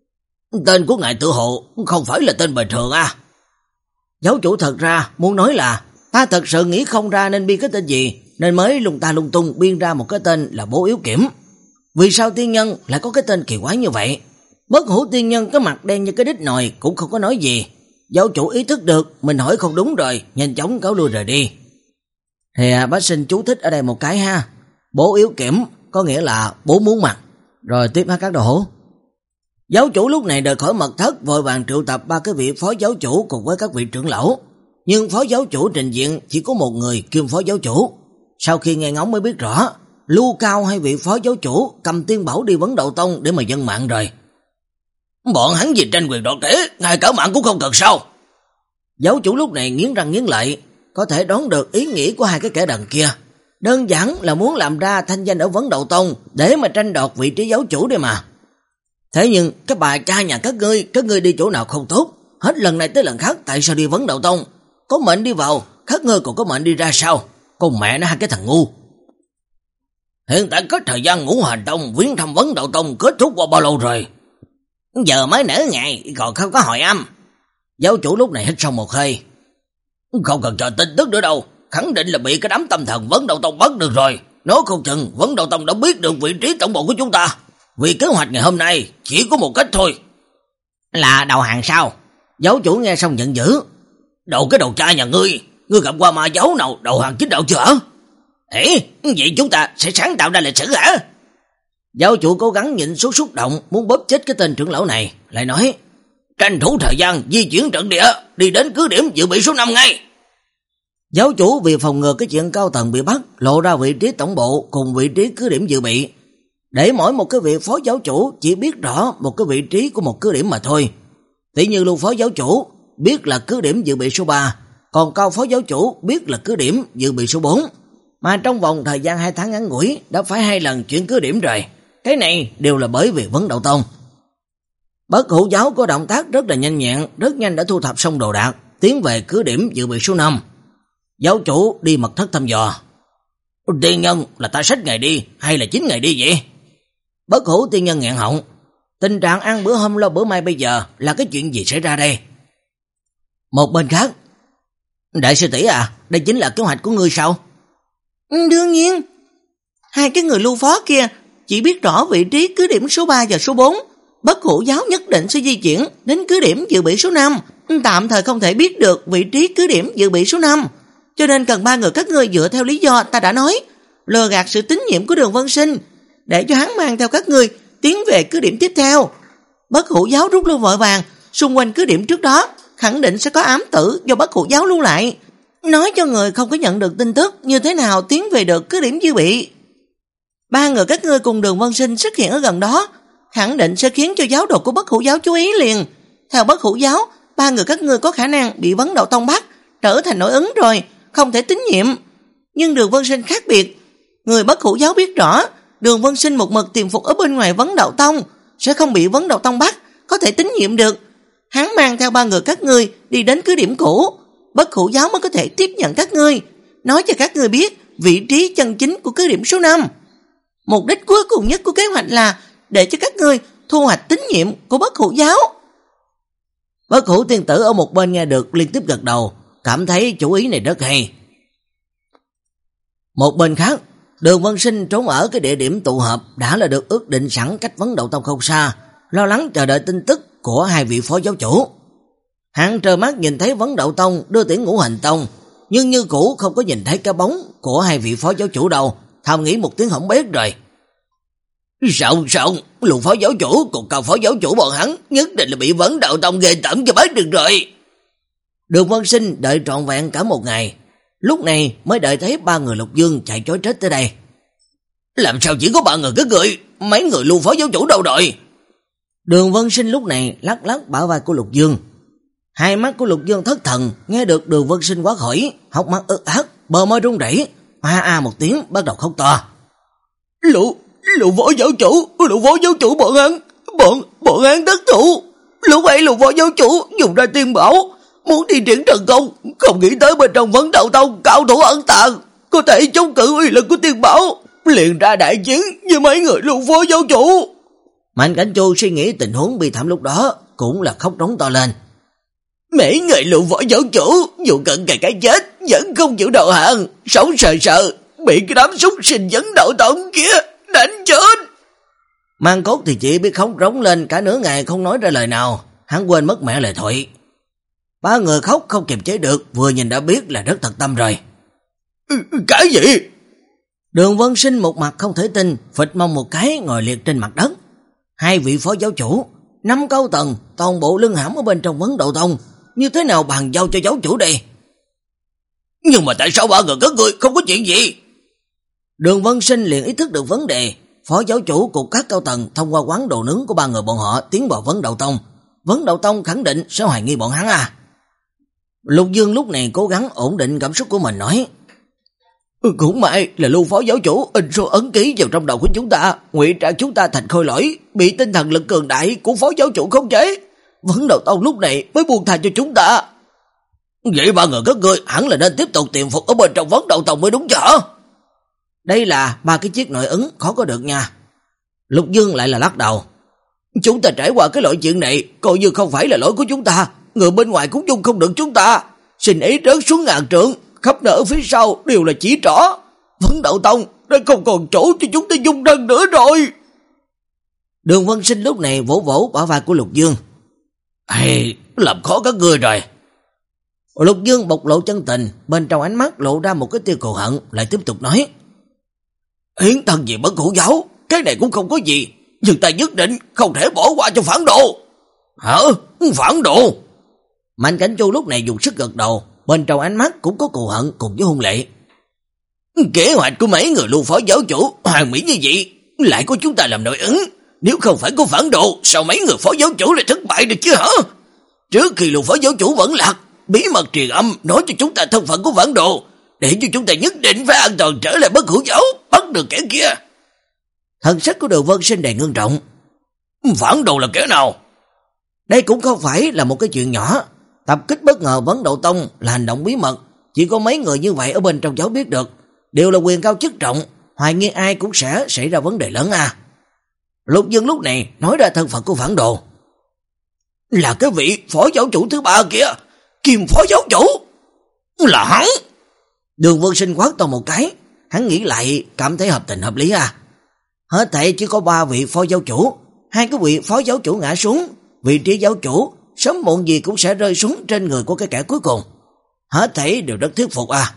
tên của ngài tự hộ không phải là tên bình thường à? Giáo chủ thật ra muốn nói là ta thật sự nghĩ không ra nên biên cái tên gì, nên mới lung ta lung tung biên ra một cái tên là Bố Yếu Kiểm. Vì sao tiên nhân lại có cái tên kỳ quái như vậy? Bất hủ tiên nhân cái mặt đen như cái đít nồi cũng không có nói gì. Giáo chủ ý thức được mình hỏi không đúng rồi, nhanh chóng cáo lui rời đi. Thì à, bác sinh chú thích ở đây một cái ha. Bố Yếu Kiểm có nghĩa là bố muốn mặt. Rồi tiếp hát các đồ hổ. Giáo chủ lúc này rời khỏi mật thất, vội vàng triệu tập ba cái vị phó giáo chủ cùng với các vị trưởng lão. nhưng phó giáo chủ trình diện chỉ có một người kiêm phó giáo chủ. Sau khi nghe ngóng mới biết rõ, Lưu Cao hay vị phó giáo chủ cầm tiên bảo đi vấn Đậu Tông để mà dân mạng rồi. Bọn hắn vì tranh quyền đoạt thế, ngay cả mạng cũng không cần sao? Giáo chủ lúc này nghiến răng nghiến lợi, có thể đoán được ý nghĩ của hai cái kẻ đần kia. Đơn giản là muốn làm ra thanh danh ở vấn Đậu Tông để mà tranh đoạt vị trí giáo chủ đây mà. Thế nhưng cái bà cha nhà các ngươi, các ngươi đi chỗ nào không tốt, hết lần này tới lần khác tại sao đi vấn Đậu Tông? Có mệnh đi vào, các ngươi còn có mệnh đi ra sao? Con mẹ nó hai cái thằng ngu. Hiện tại có thời gian Ngũ Hành Tông viếng thăm vấn Đậu Tông kết thúc qua bao lâu rồi? Giờ mới nửa ngày, còn không có hồi âm. Giáo chủ lúc này hít sâu một hơi. Không cần chờ tin tức nữa đâu, khẳng định là bị cái đám tâm thần vấn Đậu Tông bắt được rồi. Nó không chừng vấn Đậu Tông đã biết được vị trí tổng bộ của chúng ta. Vì kế hoạch ngày hôm nay chỉ có một cách thôi. Là đầu hàng sao? Giáo chủ nghe xong giận dữ. Đầu cái đầu trai nhà ngươi, ngươi gặp qua ma giáo nào đầu hàng chính đạo chưa hả? Ê, vậy chúng ta sẽ sáng tạo ra lịch sử hả? Giáo chủ cố gắng nhịn số xúc động muốn bóp chết cái tên trưởng lão này, lại nói tranh thủ thời gian di chuyển trận địa, đi đến cứ điểm dự bị số năm ngay. Giáo chủ vì phòng ngừa cái chuyện cao tầng bị bắt, lộ ra vị trí tổng bộ cùng vị trí cứ điểm dự bị, để mỗi một cái vị phó giáo chủ chỉ biết rõ một cái vị trí của một cứ điểm mà thôi. Tỷ như Lưu phó giáo chủ biết là cứ điểm dự bị số ba, còn Cao phó giáo chủ biết là cứ điểm dự bị số bốn. Mà trong vòng thời gian hai tháng ngắn ngủi đã phải hai lần chuyển cứ điểm rồi. Cái này đều là bởi vì vấn Đậu Tông. Bất Hủ giáo có động tác rất là nhanh nhẹn, rất nhanh đã thu thập xong đồ đạc, tiến về cứ điểm dự bị số năm. Giáo chủ đi mật thất thăm dò. Tiên nhân là ta xách ngày đi hay là chín ngày đi vậy? Bất Hủ tiên nhân nghẹn họng. Tình trạng ăn bữa hôm lo bữa mai bây giờ là cái chuyện gì xảy ra đây? Một bên khác. Đại sư tỷ à, đây chính là kế hoạch của ngươi sao? Đương nhiên. Hai cái người Lưu phó kia chỉ biết rõ vị trí cứ điểm số ba và số bốn. Bất Hủ giáo nhất định sẽ di chuyển đến cứ điểm dự bị số năm. Tạm thời không thể biết được vị trí cứ điểm dự bị số năm. Cho nên cần ba người các ngươi dựa theo lý do ta đã nói, lừa gạt sự tín nhiệm của Đường Vân Sinh, để cho hắn mang theo các ngươi tiến về cứ điểm tiếp theo. Bất Hủ giáo rút lui vội vàng, xung quanh cứ điểm trước đó khẳng định sẽ có ám tử do Bất Hủ giáo lưu lại, nói cho người không có nhận được tin tức như thế nào tiến về được cứ điểm dự bị. Ba người các ngươi cùng Đường Vân Sinh xuất hiện ở gần đó, khẳng định sẽ khiến cho giáo đồ của Bất Hủ giáo chú ý liền. Theo Bất Hủ giáo, ba người các ngươi có khả năng bị Vấn Đậu Tông bắt, trở thành nổi ứng rồi, không thể tín nhiệm. Nhưng Đường Vân Sinh khác biệt, người Bất Hủ giáo biết rõ Đường Vân Sinh một mực tiềm phục ở bên ngoài Vấn Đậu Tông, sẽ không bị Vấn Đậu Tông bắt, có thể tín nhiệm được. Hắn mang theo ba người các ngươi đi đến cứ điểm cũ, Bất Hủ giáo mới có thể tiếp nhận các ngươi, nói cho các ngươi biết vị trí chân chính của cứ điểm số năm. Mục đích cuối cùng nhất của kế hoạch là để cho các ngươi thu hoạch tín nhiệm của Bất Hủ giáo. Bất Hủ tiên tử ở một bên nghe được liên tiếp gật đầu, cảm thấy chủ ý này rất hay. Một bên khác, Đường Vân Sinh trốn ở cái địa điểm tụ họp đã là được ước định sẵn cách Vấn Đậu Tông không xa, lo lắng chờ đợi tin tức của hai vị phó giáo chủ. Hắn trơ mắt nhìn thấy Vấn Đậu Tông đưa tiễn Ngũ Hành Tông, nhưng như cũ không có nhìn thấy cái bóng của hai vị phó giáo chủ đâu, thầm nghĩ một tiếng hỏng bét rồi. Sao sao, Lưu phó giáo chủ cùng Cao phó giáo chủ bọn hắn nhất định là bị Vấn Đậu Tông ghê tởm cho bắt được rồi. Đường Vân Sinh đợi trọn vẹn cả một ngày, lúc này mới đợi thấy ba người Lục Dương chạy chối chết tới đây. Làm sao chỉ có ba người các người, mấy người Lưu phó giáo chủ đâu rồi? Đường Vân Sinh lúc này lắc lắc bả vai của Lục Dương. Hai mắt của Lục Dương thất thần, nghe được Đường Vân Sinh quát hỏi, hốc mắt ướt át, bờ môi run rẩy, a a một tiếng bắt đầu khóc to. Lũ, Lũ phó giáo chủ, Lũ phó giáo chủ bọn hắn, bọn, bọn hắn thất thủ. Lúc ấy Lũ phó giáo chủ dùng ra tiên bảo, muốn đi triển trận công, không nghĩ tới bên trong Vấn Đậu Tông cao thủ ẩn tàng, có thể chống cự uy lực của tiên bảo, liền ra đại chiến với mấy người Lưu phó giáo chủ. Mạnh Cảnh Chu suy nghĩ tình huống bi thảm lúc đó, cũng là khóc rống to lên. Mấy người Lưu phó giáo chủ dù cận kề cái chết vẫn không chịu đầu hàng, sống sợ sợ bị cái đám súc sinh Vấn Đậu Tông kia đánh chết. Mang Cốt thì chỉ biết khóc rống lên cả nửa ngày không nói ra lời nào, hắn quên mất mẹ lời thoại. Ba người khóc không kiềm chế được, vừa nhìn đã biết là rất thật tâm rồi. Cái gì? Đường Vân Sinh một mặt không thể tin, phịch mông một cái ngồi liệt trên mặt đất. Hai vị phó giáo chủ, năm cao tầng, toàn bộ lưng hãm ở bên trong Vấn Đậu Tông, như thế nào bàn giao cho giáo chủ đây? Nhưng mà tại sao ba người các ngươi không có chuyện gì? Đường Vân Sinh liền ý thức được vấn đề. Phó giáo chủ cùng các cao tầng thông qua quán đồ nướng của ba người bọn họ tiến vào Vấn Đạo Tông. Vấn Đạo Tông khẳng định sẽ hoài nghi bọn hắn à. Lục Dương lúc này cố gắng ổn định cảm xúc của mình nói: Ừ, cũng may là Lưu phó giáo chủ in số ấn ký vào trong đầu của chúng ta, ngụy trang chúng ta thành khôi lỗi, bị tinh thần lực cường đại của phó giáo chủ khống chế. Vấn Đạo Tông lúc này mới buông tha cho chúng ta. Vậy ba người các ngươi hẳn là nên tiếp tục tiềm phục ở bên trong Vấn Đạo Tông mới đúng chứ hả? Đây là ba cái chiếc nội ứng khó có được nha. Lục Dương lại là lắc đầu. Chúng ta trải qua cái loại chuyện này, coi như không phải là lỗi của chúng ta, người bên ngoài cũng dung không được chúng ta. Xin ý rớt xuống ngàn trượng, khắp nơi ở phía sau đều là chỉ trỏ. Vấn Đạo Tông đã không còn chỗ cho chúng ta dung thân nữa rồi. Đường Vân Sinh lúc này vỗ vỗ bả vai của Lục Dương. Ê, làm khó các ngươi rồi. Lục Dương bộc lộ chân tình, bên trong ánh mắt lộ ra một cái tia cừu hận, lại tiếp tục nói: Hiến thân gì bất hữu giáo, cái này cũng không có gì, nhưng ta nhất định không thể bỏ qua cho phản đồ. Hả? Phản đồ? Mạnh Cảnh Chu lúc này dùng sức gật đầu, bên trong ánh mắt cũng có cừu hận cùng với hung lệ. Kế hoạch của mấy người Lưu phó giáo chủ hoàn mỹ như vậy, lại có chúng ta làm nội ứng. Nếu không phải có phản đồ, sao mấy người phó giáo chủ lại thất bại được chứ hả? Trước khi Lưu phó giáo chủ vẫn lạc, bí mật truyền âm nói cho chúng ta thân phận của phản đồ, để cho chúng ta nhất định phải an toàn trở lại bất hữu giáo, bắt được kẻ kia. Thần sắc của Đường Vân Sinh đầy ngưng trọng. Phản đồ là kẻ nào? Đây cũng không phải là một cái chuyện nhỏ. Tập kích bất ngờ Vấn Đạo Tông là hành động bí mật, chỉ có mấy người như vậy ở bên trong giáo biết được, đều là quyền cao chức trọng, hoài nghi ai cũng sẽ xảy ra vấn đề lớn à. Lục Dương lúc này nói ra thân phận của phản đồ. Là cái vị phó giáo chủ thứ ba kia, Kim phó giáo chủ. Là hắn. Đường Vân Sinh quát to một cái, hắn nghĩ lại cảm thấy hợp tình hợp lý à. Hết thảy chỉ có ba vị phó giáo chủ, hai cái vị phó giáo chủ ngã xuống, vị trí giáo chủ sớm muộn gì cũng sẽ rơi xuống trên người của cái kẻ cuối cùng. Hết thảy đều rất thuyết phục à.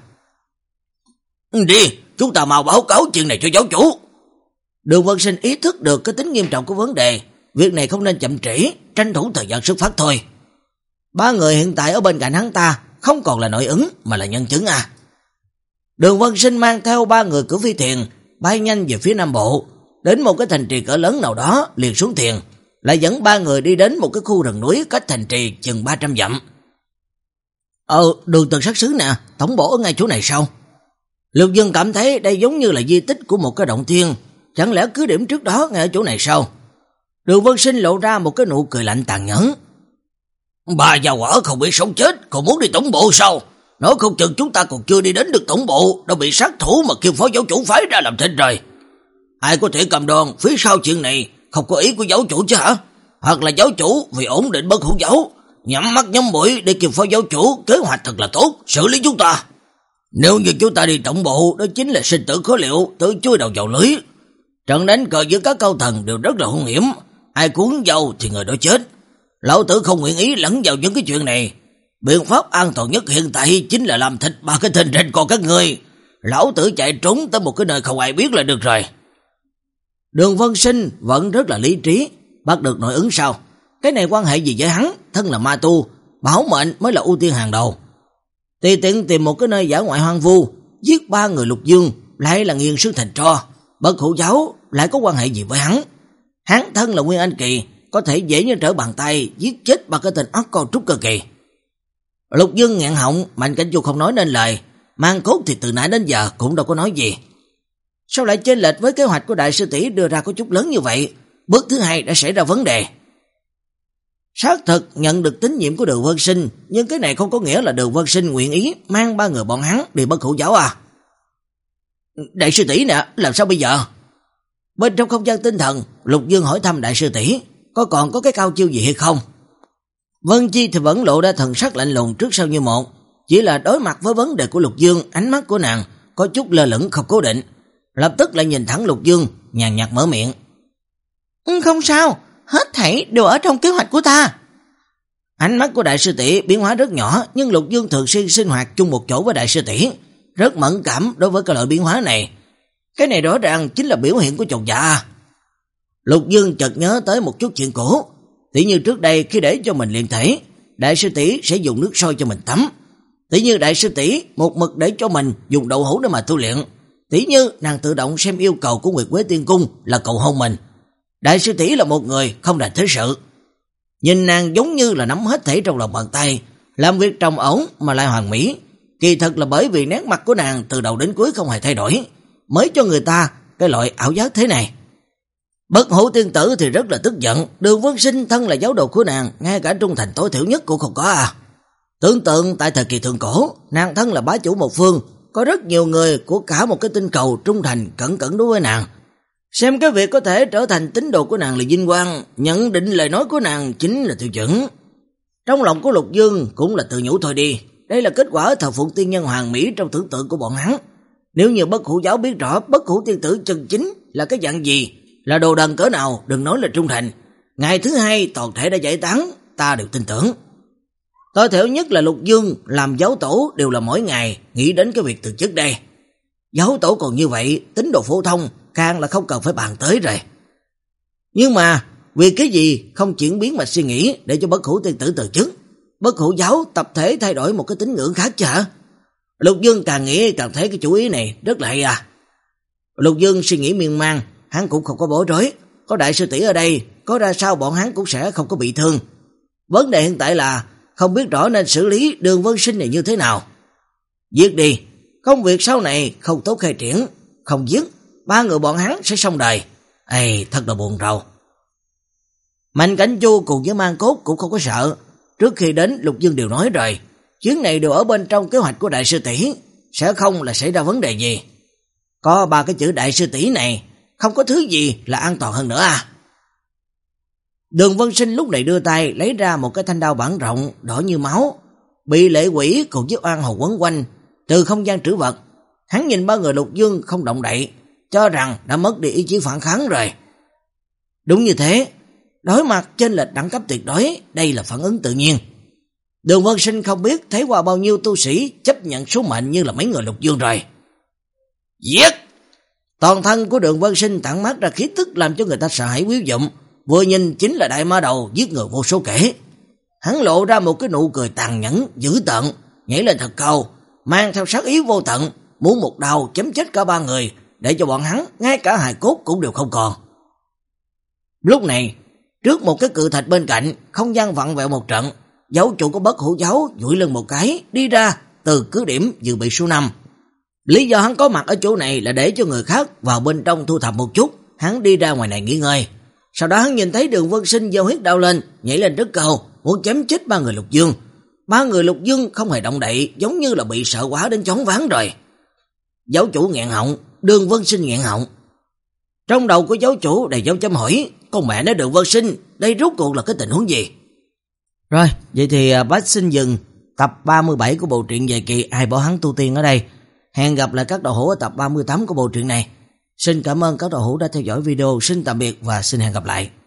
Đi, chúng ta mau báo cáo chuyện này cho giáo chủ. Đường Vân Sinh ý thức được cái tính nghiêm trọng của vấn đề, việc này không nên chậm trễ, tranh thủ thời gian xuất phát thôi. Ba người hiện tại ở bên cạnh hắn ta không còn là nội ứng mà là nhân chứng à. Đường Vân Sinh mang theo ba người của phi thuyền bay nhanh về phía Nam Bộ, đến một cái thành trì cỡ lớn nào đó liền xuống thuyền, lại dẫn ba người đi đến một cái khu rừng núi cách thành trì chừng ba trăm dặm. Ờ, Đường Tần Sát Sứ nè, tổng bộ ở ngay chỗ này sao? Lục Dương cảm thấy đây giống như là di tích của một cái động thiên, chẳng lẽ cứ điểm trước đó ngay ở chỗ này sao? Đường Vân Sinh lộ ra một cái nụ cười lạnh tàn nhẫn. Bà già quả không biết sống chết, còn muốn đi tổng bộ sao? Nói không chừng chúng ta còn chưa đi đến được tổng bộ, đã bị sát thủ mà kêu phó giáo chủ phái ra làm thịt rồi. Ai có thể cầm đòn phía sau chuyện này, không có ý của giáo chủ chứ hả? Hoặc là giáo chủ vì ổn định bất hữu giáo, nhắm mắt nhắm mũi để kêu phó giáo chủ kế hoạch thật là tốt, xử lý chúng ta. Nếu như chúng ta đi tổng bộ, đó chính là sinh tử khó liệu, tự chui đầu vào lưới. Trận đánh cờ giữa các cao thần đều rất là hung hiểm, ai cuốn vào thì người đó chết. Lão tử không nguyện ý lẫn vào những cái chuyện này. Biện pháp an toàn nhất hiện tại chính là làm thịt ba cái thình rình con các ngươi. Lão tử chạy trốn tới một cái nơi không ai biết là được rồi. Đường Vân Sinh vẫn rất là lý trí, bắt được nội ứng sao? Cái này quan hệ gì với hắn, thân là ma tu, bảo mệnh mới là ưu tiên hàng đầu. Tùy tiện tìm một cái nơi dã ngoại hoang vu, giết ba người Lục Dương, lại là nghiền xương thành tro. Bất hữu giáo lại có quan hệ gì với hắn? Hắn thân là Nguyên Anh Kỳ, có thể dễ như trở bàn tay giết chết ba cái tên óc con trúc cơ kỳ. Lục Dương nghẹn họng, Mạnh Cảnh Chu không nói nên lời, mang cốt thì từ nãy đến giờ cũng đâu có nói gì. Sao lại chênh lệch với kế hoạch của đại sư tỷ đưa ra có chút lớn như vậy? Bước thứ hai đã xảy ra vấn đề. Xác thực nhận được tín nhiệm của Đường Vân Sinh, nhưng cái này không có nghĩa là Đường Vân Sinh nguyện ý mang ba người bọn hắn đi bất hữu giáo à. Đại sư tỷ nè, làm sao bây giờ? Bên trong không gian tinh thần, Lục Dương hỏi thăm đại sư tỷ, có còn có cái cao chiêu gì hay không? Vân Chi thì vẫn lộ ra thần sắc lạnh lùng trước sau như một, chỉ là đối mặt với vấn đề của Lục Dương, ánh mắt của nàng có chút lơ lửng không cố định, lập tức lại nhìn thẳng Lục Dương, nhàn nhạt mở miệng. Không sao, hết thảy đều ở trong kế hoạch của ta. Ánh mắt của đại sư tỷ biến hóa rất nhỏ, nhưng Lục Dương thường xuyên sinh hoạt chung một chỗ với đại sư tỷ, rất mẫn cảm đối với cái loại biến hóa này. Cái này rõ ràng chính là biểu hiện của chột dạ. Lục Dương chợt nhớ tới một chút chuyện cũ, tỉ như trước đây khi để cho mình luyện thể, đại sư tỷ sẽ dùng nước sôi cho mình tắm. Tỷ như đại sư tỷ một mực để cho mình dùng đậu hũ để mà tu luyện. Tỷ như nàng tự động xem yêu cầu của Nguyệt Quế Tiên Cung là cầu hôn mình. Đại sư tỷ là một người không đành thế sự. Nhìn nàng giống như là nắm hết thảy trong lòng bàn tay, làm việc trầm ổn mà lại hoàn mỹ. Kỳ thật là bởi vì nét mặt của nàng từ đầu đến cuối không hề thay đổi, mới cho người ta cái loại ảo giác thế này. Bất Hủ tiên tử thì rất là tức giận, Đường Vân Sinh thân là giáo đồ của nàng, ngay cả trung thành tối thiểu nhất cũng không có à. Tưởng tượng tại thời kỳ thượng cổ, nàng thân là bá chủ một phương, có rất nhiều người của cả một cái tinh cầu trung thành cẩn cẩn đối với nàng. Xem cái việc có thể trở thành tín đồ của nàng là vinh quang, nhận định lời nói của nàng chính là tiêu chuẩn. Trong lòng của Lục Dương cũng là tự nhủ thôi đi, đây là kết quả thờ phụng tiên nhân hoàng mỹ trong tưởng tượng của bọn hắn. Nếu như Bất Hủ giáo biết rõ Bất Hủ tiên tử chân chính là cái dạng gì, là đồ đần cỡ nào, đừng nói là trung thành, ngày thứ hai toàn thể đã giải tán, ta đều tin tưởng. Tối thiểu nhất là Lục Dương làm giáo tổ đều là mỗi ngày nghĩ đến cái việc từ chức đây. Giáo tổ còn như vậy, tín đồ phổ thông càng là không cần phải bàn tới rồi. Nhưng mà vì cái gì không chuyển biến mạch suy nghĩ để cho Bất Hủ tiên tử từ chức? Bất Hủ giáo tập thể thay đổi một cái tín ngưỡng khác chứ hả? Lục Dương càng nghĩ càng thấy cái chủ ý này rất là hay à. Lục Dương suy nghĩ miên man, hắn cũng không có bối rối, có đại sư tỷ ở đây, có ra sao bọn hắn cũng sẽ không có bị thương. Vấn đề hiện tại là không biết rõ nên xử lý Đường Vân Sinh này như thế nào. Giết đi, công việc sau này không tốt khai triển, không giết, ba người bọn hắn sẽ xong đời. Ê, thật là buồn rầu. Mạnh Cảnh Chu cùng với Mang Cốt cũng không có sợ. Trước khi đến Lục Dương đều nói rồi, chuyến này đều ở bên trong kế hoạch của đại sư tỷ, sẽ không là xảy ra vấn đề gì. Có ba cái chữ đại sư tỷ này, không có thứ gì là an toàn hơn nữa à. Đường Vân Sinh lúc này đưa tay lấy ra một cái thanh đao bản rộng đỏ như máu, bị lệ quỷ cùng với oan hồn quấn quanh từ không gian trữ vật. Hắn nhìn ba người Lục Dương không động đậy, cho rằng đã mất đi ý chí phản kháng rồi. Đúng như thế, đối mặt chênh lệch đẳng cấp tuyệt đối, đây là phản ứng tự nhiên. Đường Vân Sinh không biết thấy qua bao nhiêu tu sĩ chấp nhận số mệnh như là mấy người Lục Dương rồi. Giết! Toàn thân của Đường Vân Sinh tản mát ra khí tức làm cho người ta sợ hãi quý dụng, vừa nhìn chính là đại ma đầu giết người vô số kể. Hắn lộ ra một cái nụ cười tàn nhẫn, dữ tợn, nhảy lên thật cao, mang theo sát ý vô tận, muốn một đao chém chết cả ba người, để cho bọn hắn ngay cả hài cốt cũng đều không còn. Lúc này, trước một cái cự thạch bên cạnh, không gian vặn vẹo một trận, giáo chủ của Bất Hủ giáo duỗi lưng một cái, đi ra từ cứ điểm dự bị số năm. Lý do hắn có mặt ở chỗ này là để cho người khác vào bên trong thu thập một chút, hắn đi ra ngoài này nghỉ ngơi. Sau đó hắn nhìn thấy Đường Vân Sinh giơ huyết đao lên, nhảy lên rất cao, muốn chém chết ba người Lục Dương. Ba người Lục Dương không hề động đậy, giống như là bị sợ quá đến choáng váng rồi. Giáo chủ nghẹn họng, Đường Vân Sinh nghẹn họng. Trong đầu của giáo chủ đầy dấu chấm hỏi, con mẹ nó Đường Vân Sinh, đây rốt cuộc là cái tình huống gì? Rồi, vậy thì bác xin dừng tập ba mươi bảy của bộ truyện dài kỳ Ai Bảo Hắn Tu Tiên ở đây. Hẹn gặp lại các đạo hữu ở tập ba mươi tám của bộ truyện này. Xin cảm ơn các đạo hữu đã theo dõi video, xin tạm biệt và xin hẹn gặp lại.